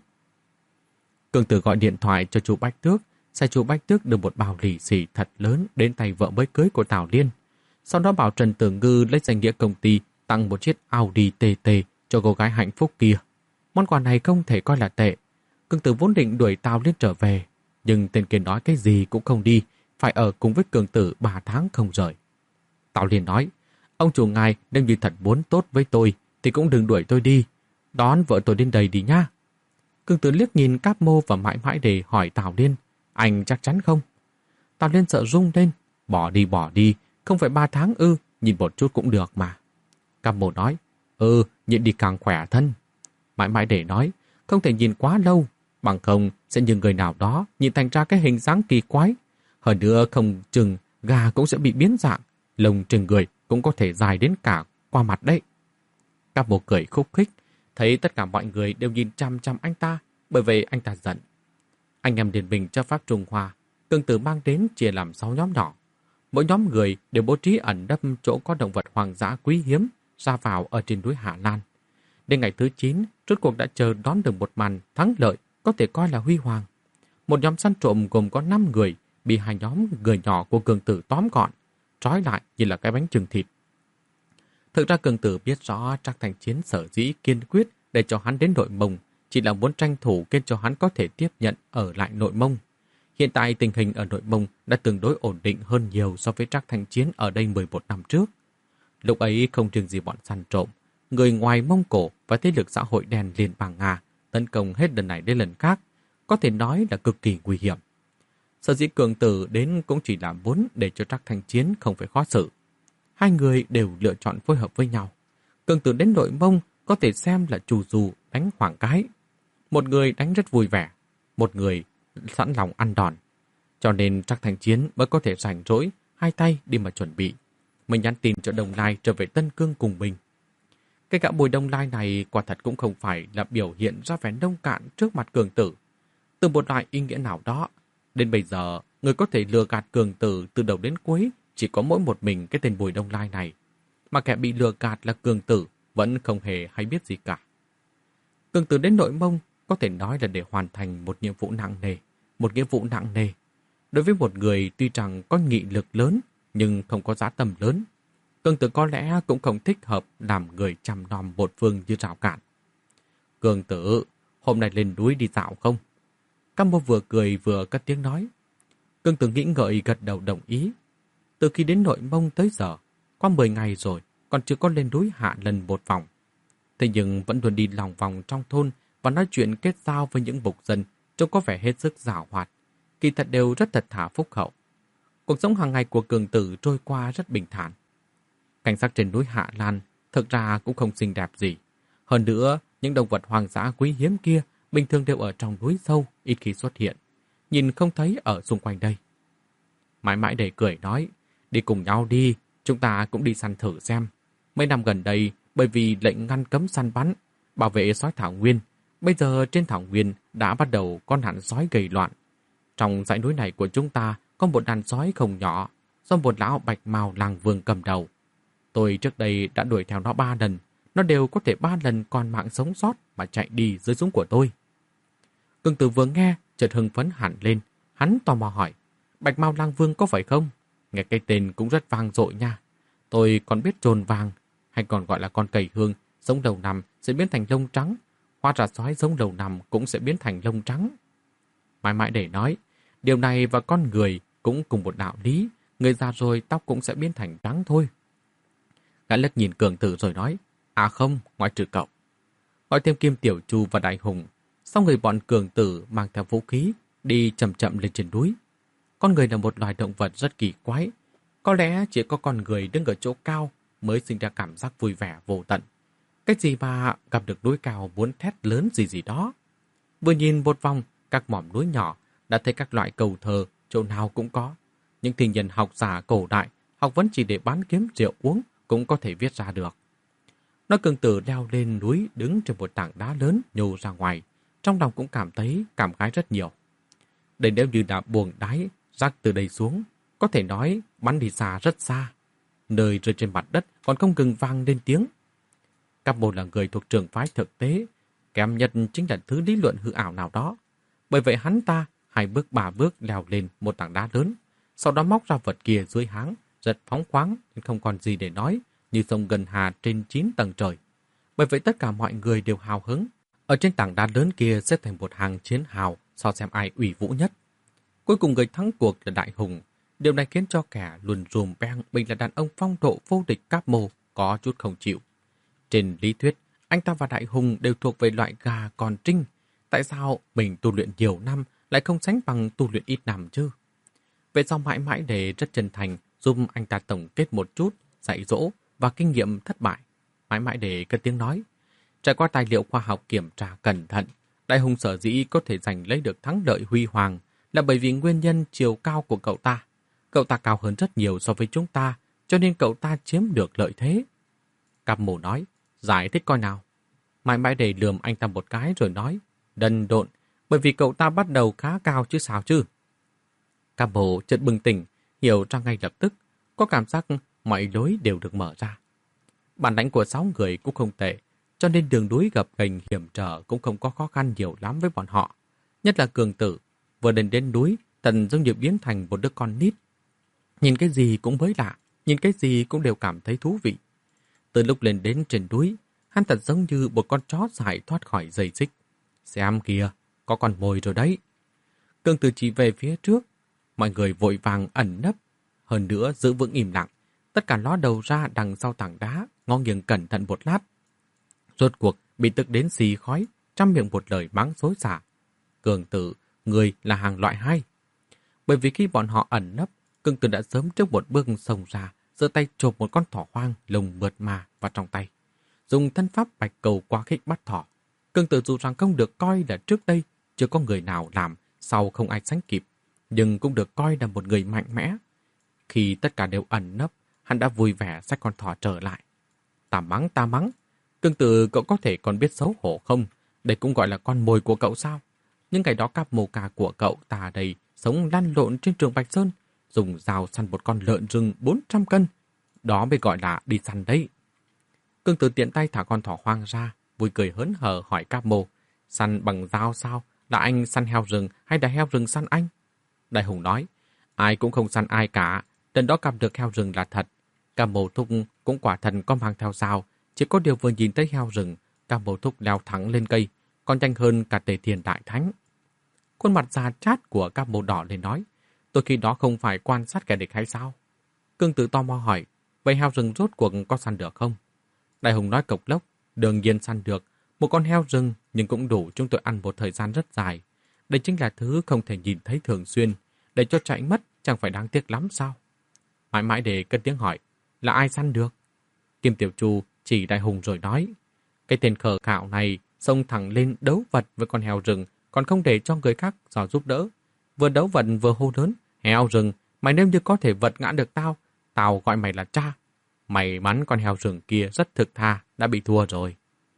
Cương Tử gọi điện thoại cho chú Bách Tước, sai chú Bách Tước đưa một bao lì xì thật lớn đến tay vợ mới cưới của Tào Liên. Sau đó bảo Trần Tử Ngư lấy danh nghĩa công ty tặng một chiếc Audi tê tê cho cô gái hạnh phúc kia. Món quà này không thể coi là tệ. Cương Tử vốn định đuổi Tào Liên trở về, nhưng tên kia nói cái gì cũng không đi, phải ở cùng với Cương Tử ba tháng không rời. Tào Liên nói, ông chủ ngài nếu như thật muốn tốt với tôi thì cũng đừng đuổi tôi đi, đón vợ tôi đến đây đi nhá. Cương Tử liếc nhìn Cáp Mô và mãi mãi để hỏi Tào Liên, anh chắc chắn không? Tào Liên sợ rung lên, bỏ đi bỏ đi, không phải ba tháng ư, nhìn một chút cũng được mà. Cáp Mô nói, ừ, nhịn đi càng khỏe thân. Mãi mãi để nói, không thể nhìn quá lâu, bằng không sẽ như người nào đó nhìn thành ra cái hình dáng kỳ quái. Hơn nữa không chừng gà cũng sẽ bị biến dạng, lông trên người cũng có thể dài đến cả qua mặt đấy. Cáp Mô cười khúc khích, thấy tất cả mọi người đều nhìn chăm chăm anh ta, bởi vậy anh ta giận. Anh em điển bình cho pháp Trung Hoa, Cương Tử mang đến chia làm sáu nhóm nhỏ. Mỗi nhóm người đều bố trí ẩn nấp chỗ có động vật hoang dã quý hiếm ra vào ở trên núi Hạ Lan. Đến ngày thứ chín, rốt cuộc đã chờ đón được một màn thắng lợi có thể coi là huy hoàng. Một nhóm săn trộm gồm có năm người bị hai nhóm người nhỏ của Cương Tử tóm gọn, trói lại như là cái bánh chưng thịt. Thực ra Cương Tử biết rõ Trác Thành Chiến sở dĩ kiên quyết để cho hắn đến Nội Mông chỉ là muốn tranh thủ khiến cho hắn có thể tiếp nhận ở lại Nội Mông. Hiện tại tình hình ở Nội Mông đã tương đối ổn định hơn nhiều so với Trác Thành Chiến ở đây mười một năm trước. Lúc ấy không riêng gì bọn săn trộm, người ngoài Mông Cổ và thế lực xã hội đen Liên bang Nga tấn công hết lần này đến lần khác, có thể nói là cực kỳ nguy hiểm. Sở dĩ Cương Tử đến cũng chỉ là muốn để cho Trác Thành Chiến không phải khó xử. Hai người đều lựa chọn phối hợp với nhau. Cương Tử đến Nội Mông có thể xem là trù dù đánh hoảng cái. Một người đánh rất vui vẻ, một người sẵn lòng ăn đòn. Cho nên Trác Thành Chiến mới có thể rảnh rỗi, hai tay đi mà chuẩn bị. Mình nhắn tin cho Đông Lai trở về Tân Cương cùng mình. Cái gã Bùi Đông Lai này quả thật cũng không phải là biểu hiện ra vẻ nông cạn trước mặt Cương Tử. Từ một loại ý nghĩa nào đó, đến bây giờ, người có thể lừa gạt Cương Tử từ đầu đến cuối chỉ có mỗi một mình cái tên Bùi Đông Lai này. Mà kẻ bị lừa gạt là Cương Tử vẫn không hề hay biết gì cả. Cương Tử đến Nội Mông có thể nói là để hoàn thành một nhiệm vụ nặng nề, một nghĩa vụ nặng nề. Đối với một người tuy rằng có nghị lực lớn nhưng không có dã tâm lớn, Cương Tử có lẽ cũng không thích hợp làm người chăm nom một phương như Rào Cản. Cương Tử, hôm nay lên núi đi dạo không? Cam Mô vừa cười vừa cất tiếng nói. Cương Tử nghĩ ngợi gật đầu đồng ý. Từ khi đến Nội Mông tới giờ, qua mười ngày rồi, còn chưa có lên núi Hạ lần một vòng. Thế nhưng vẫn luôn đi lòng vòng trong thôn và nói chuyện kết giao với những mục dân trông có vẻ hết sức giàu hoạt, kỳ thật đều rất thật thà phúc hậu. Cuộc sống hàng ngày của Cương Tử trôi qua rất bình thản. Cảnh sắc trên núi Hạ Lan thực ra cũng không xinh đẹp gì. Hơn nữa, những động vật hoang dã quý hiếm kia bình thường đều ở trong núi sâu, ít khi xuất hiện, nhìn không thấy ở xung quanh đây. Mãi mãi để cười nói, đi cùng nhau đi, chúng ta cũng đi săn thử xem. Mấy năm gần đây, bởi vì lệnh ngăn cấm săn bắn, bảo vệ sói thảo nguyên, bây giờ trên thảo nguyên đã bắt đầu có nạn sói gây loạn. Trong dãy núi này của chúng ta có một đàn sói không nhỏ, do một lão bạch mào làng vương cầm đầu. Tôi trước đây đã đuổi theo nó ba lần, nó đều có thể ba lần còn mạng sống sót mà chạy đi dưới súng của tôi. Cường Tử vừa nghe, chợt hưng phấn hẳn lên, hắn tò mò hỏi, Bạch Mao Lang Vương có phải không? Nghe cái tên cũng rất vang dội nha. Tôi còn biết trồn vàng, hay còn gọi là con cầy hương, sống đầu năm sẽ biến thành lông trắng. Hóa ra sói giống đầu năm cũng sẽ biến thành lông trắng. Mãi mãi để nói, điều này và con người cũng cùng một đạo lý, người già rồi tóc cũng sẽ biến thành trắng thôi. Gã lật nhìn Cường Tử rồi nói, à không, ngoại trừ cậu. Gọi thêm Kim Tiểu Chu và Đại Hùng, sau người bọn Cường Tử mang theo vũ khí, đi chậm chậm lên trên núi. Con người là một loài động vật rất kỳ quái. Có lẽ chỉ có con người đứng ở chỗ cao mới sinh ra cảm giác vui vẻ vô tận. Cái gì mà gặp được núi cao muốn thét lớn gì gì đó. Vừa nhìn một vòng, các mỏm núi nhỏ đã thấy các loại cầu thờ, chỗ nào cũng có. Những thiên nhân học giả cổ đại, học vấn chỉ để bán kiếm rượu uống cũng có thể viết ra được. Nó Cường Tử leo lên núi đứng trên một tảng đá lớn nhô ra ngoài. Trong lòng cũng cảm thấy cảm khái rất nhiều. Đây nếu như đã buồng đáy, rác từ đây xuống, có thể nói bắn đi xa rất xa. Nơi rơi trên mặt đất còn không ngừng vang lên tiếng. Các Mô là người thuộc trường phái thực tế, kém nhất chính là thứ lý luận hư ảo nào đó. Bởi vậy hắn ta hai bước ba bước leo lên một tảng đá lớn, sau đó móc ra vật kia dưới háng, rất phóng khoáng nên không còn gì để nói, như sông Ngân Hà trên chín tầng trời. Bởi vậy tất cả mọi người đều hào hứng. Ở trên tảng đá lớn kia xếp thành một hàng chiến hào, so xem ai ủy vũ nhất. Cuối cùng người thắng cuộc là Đại Hùng. Điều này khiến cho kẻ luôn rùm beng mình là đàn ông phong độ vô địch Cáp Mô có chút không chịu. Trên lý thuyết, anh ta và Đại Hùng đều thuộc về loại gà còn trinh. Tại sao mình tu luyện nhiều năm lại không sánh bằng tu luyện ít năm chứ? Về sau mãi mãi để rất chân thành giúp anh ta tổng kết một chút, dạy dỗ và kinh nghiệm thất bại. Mãi mãi để cất tiếng nói. Trải qua tài liệu khoa học kiểm tra cẩn thận, Đại Hùng sở dĩ có thể giành lấy được thắng lợi huy hoàng là bởi vì nguyên nhân chiều cao của cậu ta. Cậu ta cao hơn rất nhiều so với chúng ta, cho nên cậu ta chiếm được lợi thế. Cáp Mô nói, giải thích coi nào. Mãi mãi để lườm anh ta một cái rồi nói, đần độn, bởi vì cậu ta bắt đầu khá cao chứ sao chứ. Cáp Mô chợt bừng tỉnh, hiểu ra ngay lập tức, có cảm giác mọi lối đều được mở ra. Bản lãnh của sáu người cũng không tệ, cho nên đường núi gập ghềnh hiểm trở cũng không có khó khăn nhiều lắm với bọn họ. Nhất là Cường Tử, vừa đến đến núi, tần giống như biến thành một đứa con nít. Nhìn cái gì cũng mới lạ, nhìn cái gì cũng đều cảm thấy thú vị. Từ lúc lên đến trên núi, hắn thật giống như một con chó dại thoát khỏi dây xích. Xem kìa, có con mồi rồi đấy. Cường Tử chỉ về phía trước, mọi người vội vàng ẩn nấp, hơn nữa giữ vững im lặng. Tất cả ló đầu ra đằng sau tảng đá, ngó nghiêng cẩn thận một lát. Rốt cuộc bị tức đến xì khói, trăm miệng một lời mắng xối xả. Cường Tử, người là hàng loại hai. Bởi vì khi bọn họ ẩn nấp, Cường Tử đã sớm trước một bước xông ra, giơ tay chộp một con thỏ hoang lồng mượt mà vào trong tay. Dùng thân pháp bạch cầu quá khích bắt thỏ. Cường Tử dù rằng không được coi là trước đây chưa có người nào làm, sau không ai sánh kịp, nhưng cũng được coi là một người mạnh mẽ. Khi tất cả đều ẩn nấp, hắn đã vui vẻ xách con thỏ trở lại. Ta mắng, ta mắng. Cường Tử, cậu có thể còn biết xấu hổ không? Đây cũng gọi là con mồi của cậu sao? Nhưng ngày đó Cáp Mô Ca của cậu ta đây sống lăn lộn trên trường Bạch Sơn, dùng dao săn một con lợn rừng bốn trăm cân. Đó mới gọi là đi săn đấy. Cường Tử tiện tay thả con thỏ hoang ra, vui cười hớn hở hỏi Cáp Mô, săn bằng dao sao? Là anh săn heo rừng hay là heo rừng săn anh? Đại Hùng nói, ai cũng không săn ai cả, lần đó gặp được heo rừng là thật. Cáp Mô thúc cũng quả thần có mang theo dao, chỉ có điều vừa nhìn thấy heo rừng, Cáp Mô thúc leo thẳng lên cây, còn nhanh hơn cả Tề Thiên Đại Thánh. Khuôn mặt già chát của Cáp Mô đỏ lên nói, tôi khi đó không phải quan sát kẻ địch hay sao? Cường Tử tò mò hỏi, vậy heo rừng rốt cuộc có săn được không? Đại Hùng nói cộc lốc, đương nhiên săn được, một con heo rừng nhưng cũng đủ chúng tôi ăn một thời gian rất dài. Đây chính là thứ không thể nhìn thấy thường xuyên, để cho chạy mất chẳng phải đáng tiếc lắm sao? Mãi mãi để cất tiếng hỏi, là ai săn được? Kim Tiểu Chu chỉ Đại Hùng rồi nói, cái tên khờ khạo này xông thẳng lên đấu vật với con heo rừng, còn không để cho người khác dò giúp đỡ. Vừa đấu vật vừa hô lớn, heo rừng, mày nếu như có thể vật ngã được tao, tao gọi mày là cha. May mắn con heo rừng kia rất thực tha, đã bị thua rồi.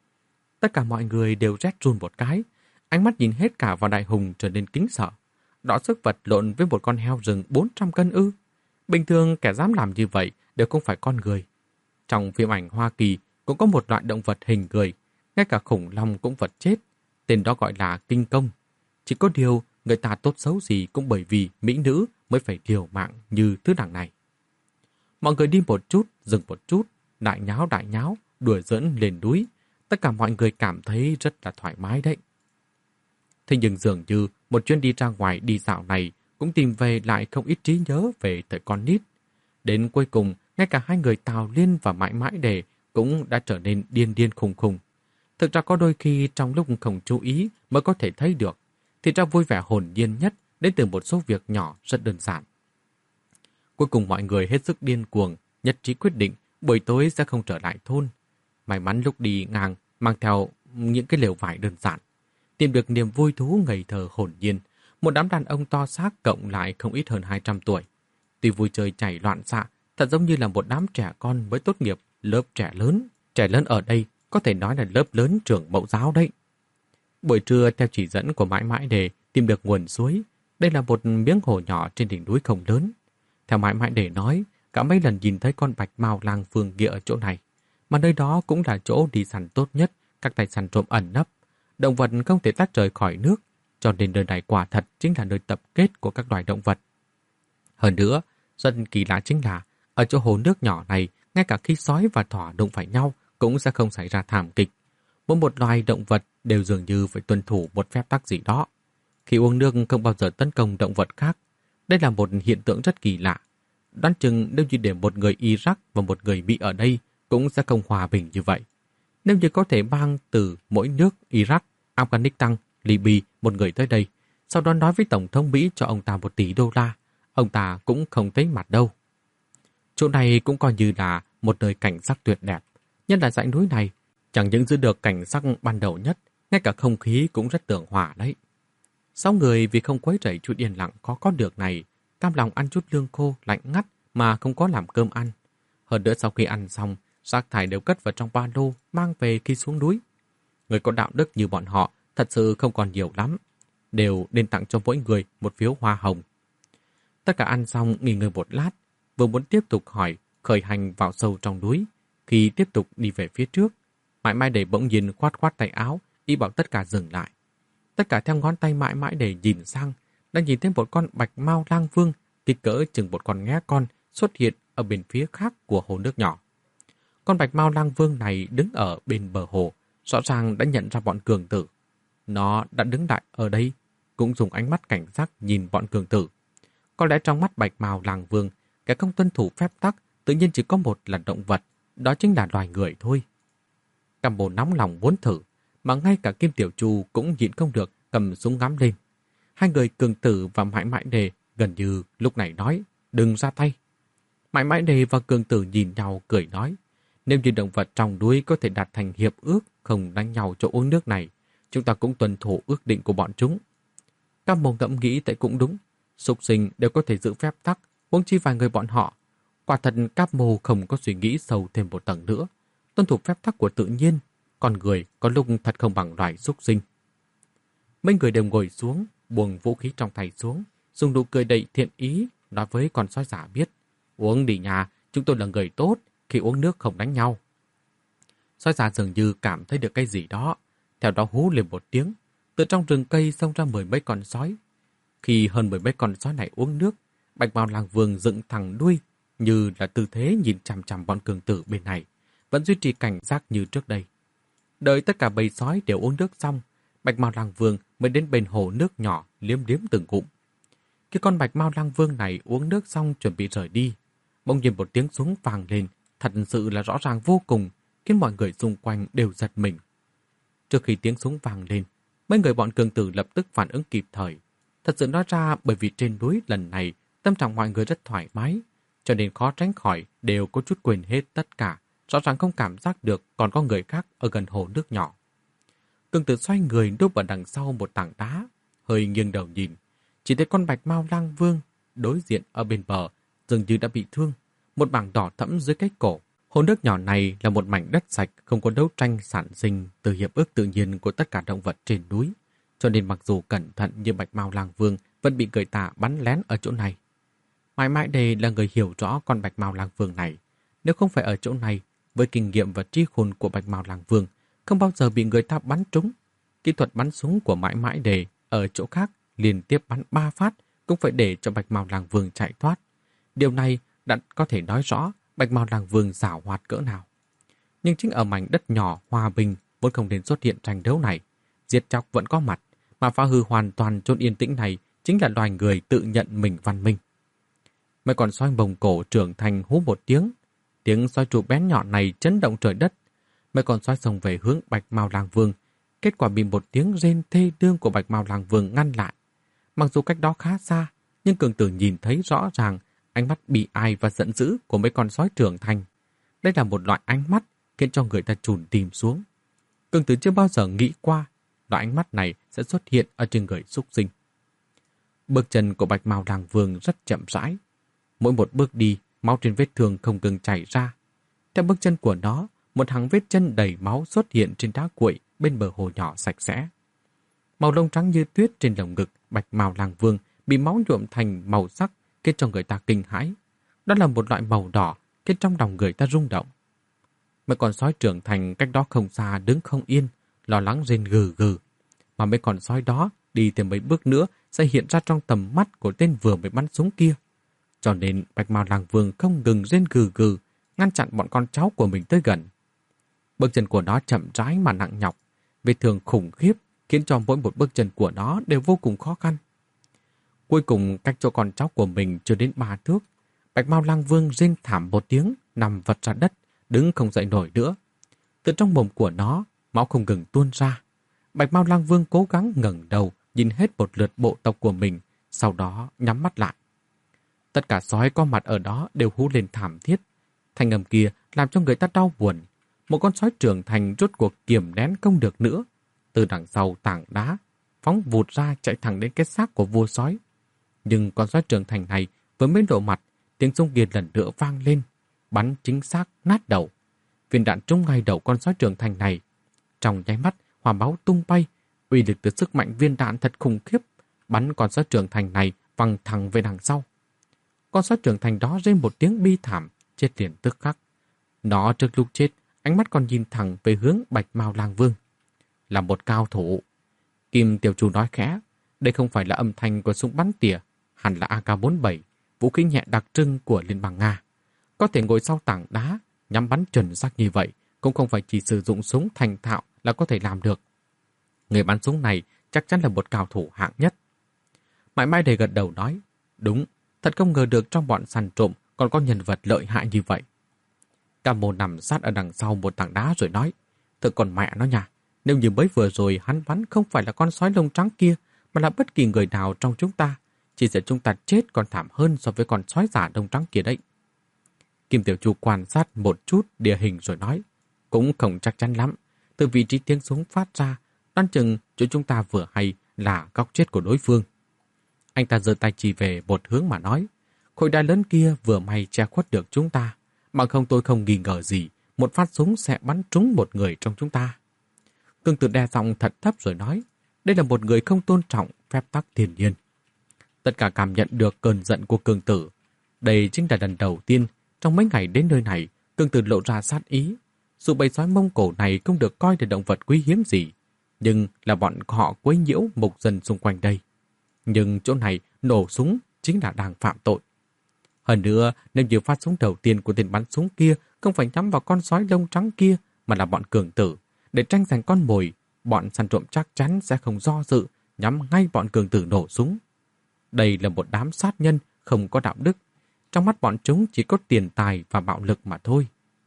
Tất cả mọi người đều rét run một cái, ánh mắt nhìn hết cả vào Đại Hùng trở nên kính sợ. Đỏ sức vật lộn với một con heo rừng bốn trăm cân ư. Bình thường kẻ dám làm như vậy đều không phải con người. Trong phim ảnh Hoa Kỳ cũng có một loại động vật hình người, ngay cả khủng long cũng vật chết, tên đó gọi là kinh công. Chỉ có điều, người ta tốt xấu gì cũng bởi vì mỹ nữ mới phải liều mạng như thứ đằng này. Mọi người đi một chút, dừng một chút, đại nháo đại nháo, đùa giỡn lên núi. Tất cả mọi người cảm thấy rất là thoải mái đấy. Thế nhưng dường như một chuyến đi ra ngoài đi dạo này cũng tìm về lại không ít trí nhớ về thời con nít. Đến cuối cùng, ngay cả hai người Tào Liên và Mãi Mãi Đề cũng đã trở nên điên điên khùng khùng. Thực ra có đôi khi trong lúc không chú ý mới có thể thấy được, thì ra vui vẻ hồn nhiên nhất đến từ một số việc nhỏ rất đơn giản. Cuối cùng mọi người hết sức điên cuồng, nhất trí quyết định buổi tối sẽ không trở lại thôn. May mắn lúc đi ngang mang theo những cái lều vải đơn giản, tìm được niềm vui thú ngây thơ hồn nhiên. Một đám đàn ông to xác cộng lại không ít hơn hai trăm tuổi. Tuy vui chơi chảy loạn xạ, thật giống như là một đám trẻ con mới tốt nghiệp lớp trẻ lớn. Trẻ lớn ở đây có thể nói là lớp lớn trường mẫu giáo đấy. Buổi trưa theo chỉ dẫn của Mãi Mãi Đề tìm được nguồn suối. Đây là một miếng hồ nhỏ trên đỉnh núi không lớn. Theo Mãi Mãi Đề nói, cả mấy lần nhìn thấy con bạch mao lang vương kia ở chỗ này. Mà nơi đó cũng là chỗ đi săn tốt nhất, các tay săn trộm ẩn nấp. Động vật không thể tách rời khỏi nước, cho nên nơi này quả thật chính là nơi tập kết của các loài động vật. Hơn nữa, rất kỳ lạ chính là, ở chỗ hồ nước nhỏ này, ngay cả khi sói và thỏ đụng phải nhau cũng sẽ không xảy ra thảm kịch. Mỗi một loài động vật đều dường như phải tuân thủ một phép tắc gì đó. Khi uống nước không bao giờ tấn công động vật khác. Đây là một hiện tượng rất kỳ lạ. Đoán chừng nếu như để một người Iraq và một người Mỹ ở đây cũng sẽ không hòa bình như vậy. Nếu như có thể mang từ mỗi nước Iraq, Afghanistan, Libya một người tới đây, sau đó nói với Tổng thống Mỹ cho ông ta một tỷ đô la, ông ta cũng không thấy mặt đâu. Chỗ này cũng coi như là một nơi cảnh sắc tuyệt đẹp. Nhất là dãy núi này, chẳng những giữ được cảnh sắc ban đầu nhất, ngay cả không khí cũng rất tường hòa đấy. Sáu người vì không quấy rầy chút yên lặng khó có được này, cam lòng ăn chút lương khô lạnh ngắt mà không có làm cơm ăn. Hơn nữa sau khi ăn xong, rác thải đều cất vào trong ba lô mang về khi xuống núi. Người có đạo đức như bọn họ thật sự không còn nhiều lắm, đều nên tặng cho mỗi người một phiếu hoa hồng. Tất cả ăn xong nghỉ ngơi một lát, vừa muốn tiếp tục hỏi khởi hành vào sâu trong núi. Khi tiếp tục đi về phía trước, Mãi Mãi Đề bỗng nhiên khoát khoát tay áo, ý bảo tất cả dừng lại. Tất cả theo ngón tay Mãi Mãi Đề nhìn sang, đã nhìn thấy một con bạch mao lang vương kích cỡ chừng một con nghé con xuất hiện ở bên phía khác của hồ nước nhỏ. Con bạch mao lang vương này đứng ở bên bờ hồ, rõ ràng đã nhận ra bọn cường tử. Nó đã đứng lại ở đây, cũng dùng ánh mắt cảnh giác nhìn bọn cường tử. Có lẽ trong mắt bạch mao lang vương, kẻ không tuân thủ phép tắc tự nhiên chỉ có một là động vật, đó chính là loài người thôi. Cam Bồ nóng lòng muốn thử, mà ngay cả Kim Tiểu Chu cũng nhịn không được cầm súng ngắm lên. Hai người cường tử và Mãi Mãi Đề gần như lúc này nói, đừng ra tay. Mãi Mãi Đề và cường tử nhìn nhau cười nói, nếu như động vật trong núi có thể đạt thành hiệp ước không đánh nhau chỗ uống nước này, chúng ta cũng tuân thủ ước định của bọn chúng. Cam Bồ ngẫm nghĩ tại cũng đúng, súc sinh đều có thể giữ phép tắc, huống chi vài người bọn họ. Quả thật Cam Bồ không có suy nghĩ sâu thêm một tầng nữa, tuân thủ phép tắc của tự nhiên, con người có lúc thật không bằng loài súc sinh. Mấy người đều ngồi xuống, buông vũ khí trong tay xuống, dùng nụ cười đầy thiện ý, nói với con sói giả biết, uống đi nhà, chúng tôi là người tốt, khi uống nước không đánh nhau. Sói giả dường như cảm thấy được cái gì đó, theo đó hú lên một tiếng, từ trong rừng cây xông ra mười mấy con sói. Khi hơn mười mấy con sói này uống nước, bạch mao lang vương dựng thẳng đuôi, như là tư thế nhìn chằm chằm bọn cường tử bên này, vẫn duy trì cảnh giác như trước đây. Đợi tất cả bầy sói đều uống nước xong, bạch mao lang vương mới đến bên hồ nước nhỏ liếm liếm từng ngụm. Khi con bạch mao lang vương này uống nước xong chuẩn bị rời đi, bỗng nhiên một tiếng súng vang lên, thật sự là rõ ràng vô cùng, khiến mọi người xung quanh đều giật mình. Trước khi tiếng súng vang lên, mấy người bọn cường tử lập tức phản ứng kịp thời. Thật sự nói ra bởi vì trên núi lần này tâm trạng mọi người rất thoải mái, cho nên khó tránh khỏi đều có chút quên hết tất cả, rõ ràng không cảm giác được còn có người khác ở gần hồ nước nhỏ. Cường tử xoay người núp ở đằng sau một tảng đá, hơi nghiêng đầu nhìn, chỉ thấy con bạch mao lang vương đối diện ở bên bờ dường như đã bị thương, một mảng đỏ thẫm dưới cái cổ. Hồ nước nhỏ này là một mảnh đất sạch, không có đấu tranh sản sinh từ hiệp ước tự nhiên của tất cả động vật trên núi, cho nên mặc dù cẩn thận như bạch mao lang vương vẫn bị người ta bắn lén ở chỗ này. Mãi Mãi Đề là người hiểu rõ con bạch mao lang vương này, nếu không phải ở chỗ này Với kinh nghiệm và trí khôn của Bạch Mao Lang Vương, không bao giờ bị người ta bắn trúng. Kỹ thuật bắn súng của Mãi Mãi Đề ở chỗ khác liên tiếp bắn ba phát cũng phải để cho Bạch Mao Lang Vương chạy thoát. Điều này đã có thể nói rõ Bạch Mao Lang Vương giảo hoạt cỡ nào. Nhưng chính ở mảnh đất nhỏ hòa bình vốn không nên xuất hiện tranh đấu này, giết chóc vẫn có mặt, mà phá hư hoàn toàn chốn yên tĩnh này chính là loài người tự nhận mình văn minh. Mấy con sói Mông Cổ trưởng thành hú một tiếng, tiếng sói trụ bén nhọn này chấn động trời đất. Mấy con sói xông về hướng Bạch Mao Lang Vương, kết quả bị một tiếng rên thê đương của Bạch Mao Lang Vương ngăn lại. Mặc dù cách đó khá xa, nhưng Cường Tử nhìn thấy rõ ràng ánh mắt bị ai và giận dữ của mấy con sói trưởng thành. Đây là một loại ánh mắt khiến cho người ta chùn tìm xuống. Cường Tử chưa bao giờ nghĩ qua loại ánh mắt này sẽ xuất hiện ở trên người súc sinh. Bước chân của Bạch Mao Lang Vương rất chậm rãi. Mỗi một bước đi, máu trên vết thương không ngừng chảy ra. Theo bước chân của nó, một hàng vết chân đầy máu xuất hiện trên đá cuội bên bờ hồ nhỏ sạch sẽ. Màu lông trắng như tuyết trên lồng ngực Bạch Mao Lang Vương bị máu nhuộm thành màu sắc khiến cho người ta kinh hãi. Đó là một loại màu đỏ khiến trong lòng người ta rung động. Mấy con sói trưởng thành cách đó không xa đứng không yên, lo lắng rên gừ gừ. Mà mấy con sói đó đi thêm mấy bước nữa sẽ hiện ra trong tầm mắt của tên vừa mới bắn súng kia. Cho nên Bạch Mao Lang Vương không ngừng rên gừ gừ, ngăn chặn bọn con cháu của mình tới gần. Bước chân của nó chậm rãi mà nặng nhọc, vết thương khủng khiếp khiến cho mỗi một bước chân của nó đều vô cùng khó khăn. Cuối cùng cách chỗ con cháu của mình chưa đến ba thước, Bạch Mao Lang Vương rên thảm một tiếng, nằm vật ra đất, đứng không dậy nổi nữa. Từ trong mồm của nó, máu không ngừng tuôn ra. Bạch Mao Lang Vương cố gắng ngẩng đầu, nhìn hết một lượt bộ tộc của mình, sau đó nhắm mắt lại. Tất cả sói có mặt ở đó đều hú lên thảm thiết. Thanh âm kia làm cho người ta đau buồn. Một con sói trưởng thành rốt cuộc kiềm nén không được nữa. Từ đằng sau tảng đá, phóng vụt ra chạy thẳng đến cái xác của vua sói. Nhưng con sói trưởng thành này với mấy độ mặt, tiếng súng kia lần nữa vang lên, bắn chính xác nát đầu. Viên đạn trúng ngay đầu con sói trưởng thành này. Trong nháy mắt, hỏa máu tung bay, uy lực từ sức mạnh viên đạn thật khủng khiếp, bắn con sói trưởng thành này văng thẳng về đằng sau. Con sói trưởng thành đó rên một tiếng bi thảm, chết liền tức khắc. Nó trước lúc chết, ánh mắt còn nhìn thẳng về hướng Bạch Mao Lang Vương. Là một cao thủ. Kim Tiểu Chu nói khẽ, đây không phải là âm thanh của súng bắn tỉa, hẳn là A K bốn bảy, vũ khí nhẹ đặc trưng của Liên bang Nga. Có thể ngồi sau tảng đá, nhắm bắn chuẩn xác như vậy, cũng không phải chỉ sử dụng súng thành thạo là có thể làm được. Người bắn súng này chắc chắn là một cao thủ hạng nhất. Mãi Mãi Đề gật đầu nói, đúng, thật không ngờ được trong bọn săn trộm còn có nhân vật lợi hại như vậy. Cam Mô nằm sát ở đằng sau một tảng đá rồi nói, thật còn mẹ nó nha, nếu như mới vừa rồi hắn bắn không phải là con sói lông trắng kia, mà là bất kỳ người nào trong chúng ta, chỉ sợ chúng ta chết còn thảm hơn so với con sói giả lông trắng kia đấy. Kim Tiểu Chu quan sát một chút địa hình rồi nói, cũng không chắc chắn lắm, từ vị trí tiếng súng phát ra, đoán chừng chỗ chúng ta vừa hay là góc chết của đối phương. Anh ta giơ tay chỉ về một hướng mà nói, khối đá lớn kia vừa may che khuất được chúng ta, mà không tôi không nghi ngờ gì, một phát súng sẽ bắn trúng một người trong chúng ta. Cường Tử đe giọng thật thấp rồi nói, đây là một người không tôn trọng phép tắc thiên nhiên. Tất cả cảm nhận được cơn giận của Cường Tử. Đây chính là lần đầu tiên trong mấy ngày đến nơi này, Cường Tử lộ ra sát ý. Dù bầy sói Mông Cổ này không được coi là động vật quý hiếm gì, nhưng là bọn họ quấy nhiễu mục dân xung quanh đây. Nhưng chỗ này nổ súng chính là đang phạm tội. Hơn nữa, nếu như phát súng đầu tiên của tên bắn súng kia không phải nhắm vào con sói lông trắng kia, mà là bọn Cường Tử, để tranh giành con mồi, bọn săn trộm chắc chắn sẽ không do dự, nhắm ngay bọn Cường Tử nổ súng. Đây là một đám sát nhân không có đạo đức. Trong mắt bọn chúng chỉ có tiền tài và bạo lực mà thôi.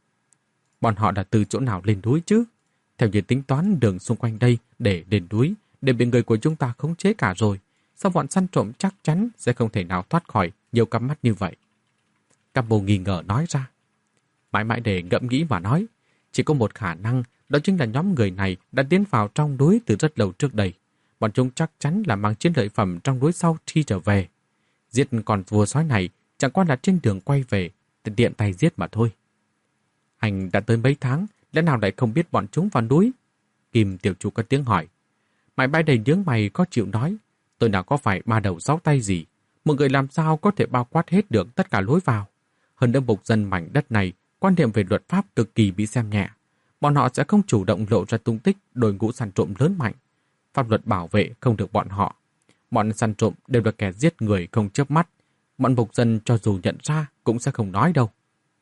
Bọn họ đã từ chỗ nào lên núi chứ? Theo như tính toán đường xung quanh đây để lên núi, để bị người của chúng ta khống chế cả rồi. Sao bọn săn trộm chắc chắn sẽ không thể nào thoát khỏi nhiều cặp mắt như vậy? Cam Mô nghi ngờ nói ra. Mãi Mãi Đề ngẫm nghĩ mà nói, chỉ có một khả năng, đó chính là nhóm người này đã tiến vào trong núi từ rất lâu trước đây. Bọn chúng chắc chắn là mang chiến lợi phẩm trong núi sau khi trở về. Giết con vua sói này chẳng qua là trên đường quay về, tiện tay giết mà thôi. Hành đã tới mấy tháng, lẽ nào lại không biết bọn chúng vào núi? Kim Tiểu Chu có tiếng hỏi. Mãi Mãi Đề nhướng mày có chịu nói, tôi nào có phải ba đầu sáu tay gì, một người làm sao có thể bao quát hết được tất cả lối vào. Hơn nữa mục dân mảnh đất này quan niệm về luật pháp cực kỳ bị xem nhẹ. Bọn họ sẽ không chủ động lộ ra tung tích đội ngũ săn trộm lớn mạnh. Pháp luật bảo vệ không được bọn họ. Bọn săn trộm đều là kẻ giết người không chớp mắt. Bọn mục dân cho dù nhận ra cũng sẽ không nói đâu.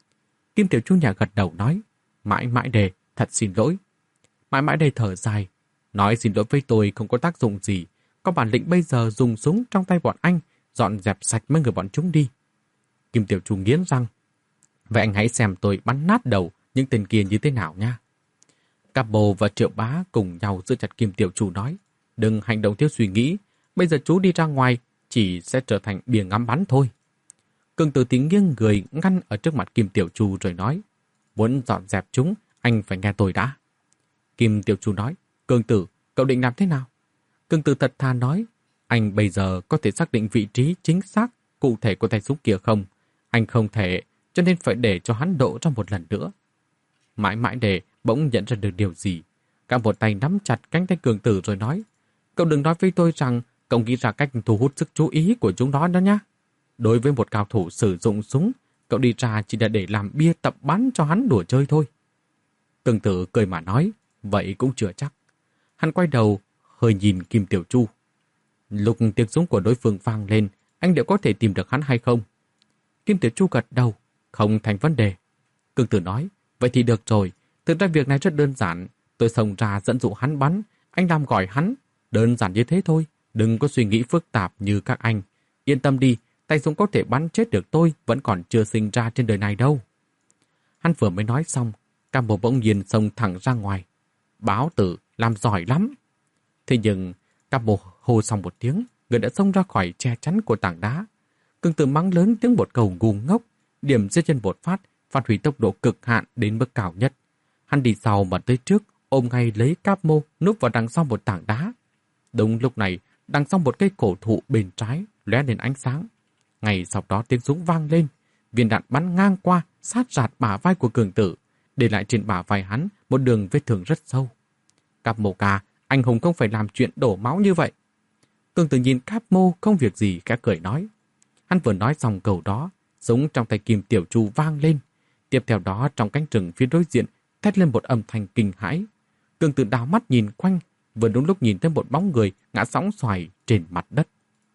Kim Tiểu Chu nhà gật đầu nói, mãi mãi đề, thật xin lỗi. Mãi mãi đề thở dài, nói xin lỗi với tôi không có tác dụng gì. Có bản lĩnh bây giờ dùng súng trong tay bọn anh, dọn dẹp sạch mấy người bọn chúng đi. Kim Tiểu Chu nghiến răng, vậy anh hãy xem tôi bắn nát đầu những tên kia như thế nào nha. Capo và Triệu Bá cùng nhau giữ chặt Kim Tiểu Chu nói, đừng hành động thiếu suy nghĩ, bây giờ chú đi ra ngoài chỉ sẽ trở thành bia ngắm bắn thôi. Cường Tử thì nghiêng người ngăn ở trước mặt Kim Tiểu Chu rồi nói, muốn dọn dẹp chúng, anh phải nghe tôi đã. Kim Tiểu Chu nói, Cường Tử, cậu định làm thế nào? Cường Tử thật thà nói, anh bây giờ có thể xác định vị trí chính xác, cụ thể của tay súng kia không? Anh không thể, cho nên phải để cho hắn độ trong một lần nữa. Mãi mãi để bỗng nhận ra được điều gì. Cả một tay nắm chặt cánh tay Cường Tử rồi nói, cậu đừng nói với tôi rằng cậu nghĩ ra cách thu hút sức chú ý của chúng nó đó nhá. Đối với một cao thủ sử dụng súng, cậu đi ra chỉ là để làm bia tập bắn cho hắn đùa chơi thôi. Cường Tử cười mà nói, vậy cũng chưa chắc. Hắn quay đầu, hơi nhìn Kim Tiểu Chu. Lúc tiếng súng của đối phương vang lên, anh liệu có thể tìm được hắn hay không? Kim Tiểu Chu gật đầu, không thành vấn đề. Cường Tử nói, vậy thì được rồi, thực ra việc này rất đơn giản. Tôi xông ra dẫn dụ hắn bắn, anh làm gọi hắn. Đơn giản như thế thôi, đừng có suy nghĩ phức tạp như các anh. Yên tâm đi, tay súng có thể bắn chết được tôi vẫn còn chưa sinh ra trên đời này đâu. Hắn vừa mới nói xong, Capo bỗng nhiên xông thẳng ra ngoài. Báo Tử làm giỏi lắm. Thế nhưng Capo hô xong một tiếng, người đã xông ra khỏi che chắn của tảng đá. Cường Tử mắng lớn tiếng một câu ngu ngốc, điểm dưới chân một phát, phát huy tốc độ cực hạn đến mức cao nhất. Hắn đi sau mà tới trước, ôm ngay lấy Capo núp vào đằng sau một tảng đá. Đúng lúc này, đằng sau một cây cổ thụ bên trái lóe lên ánh sáng. Ngay sau đó tiếng súng vang lên, viên đạn bắn ngang qua, sát rạt bả vai của Cường Tử, để lại trên bả vai hắn một đường vết thương rất sâu. Capo ca, anh hùng không phải làm chuyện đổ máu như vậy. Cường Tử nhìn Capo không việc gì khẽ cười nói. Hắn vừa nói xong câu đó, súng trong tay Kim Tiểu Chu vang lên. Tiếp theo đó trong cánh rừng phía đối diện thét lên một âm thanh kinh hãi. Cường Tử đảo mắt nhìn quanh, vừa đúng lúc nhìn thấy một bóng người ngã sóng xoài trên mặt đất.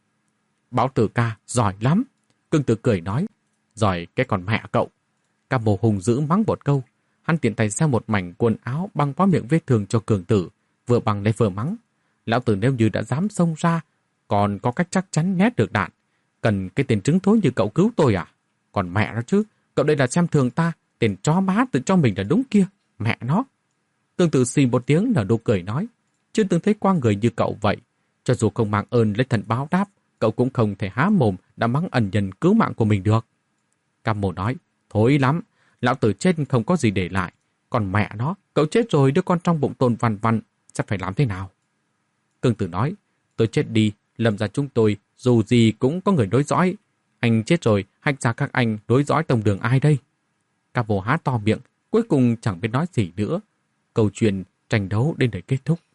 Báo Tử ca, giỏi lắm. Cường Tử cười nói, giỏi cái con mẹ cậu. Capo hùng dữ mắng một câu. Hắn tiện tay xé một mảnh quần áo băng vào miệng vết thương cho Cường Tử, vừa băng lấy vừa mắng. Lão tử nếu như đã dám xông ra, còn có cách chắc chắn né được đạn. Cần cái tên trứng thối như cậu cứu tôi à? Còn mẹ nó chứ, cậu đây là xem thường ta, tên chó má tự cho mình là đúng kia, mẹ nó. Cường Tử xì một tiếng nở nụ cười nói, chưa từng thấy qua người như cậu vậy. Cho dù không mang ơn lấy thần báo đáp, cậu cũng không thể há mồm đã mắng ẩn nhân cứu mạng của mình được. Capo nói, thối lắm, lão tử chết không có gì để lại. Còn mẹ nó, cậu chết rồi đứa con trong bụng Tôn Văn Văn sẽ phải làm thế nào? Cường Tử nói, tôi chết đi, Lâm gia chúng tôi dù gì cũng có người nối dõi. Anh chết rồi, Hách gia các anh nối dõi tông đường ai đây? Capo há to miệng, cuối cùng chẳng biết nói gì nữa. Câu chuyện tranh đấu đến đây kết thúc.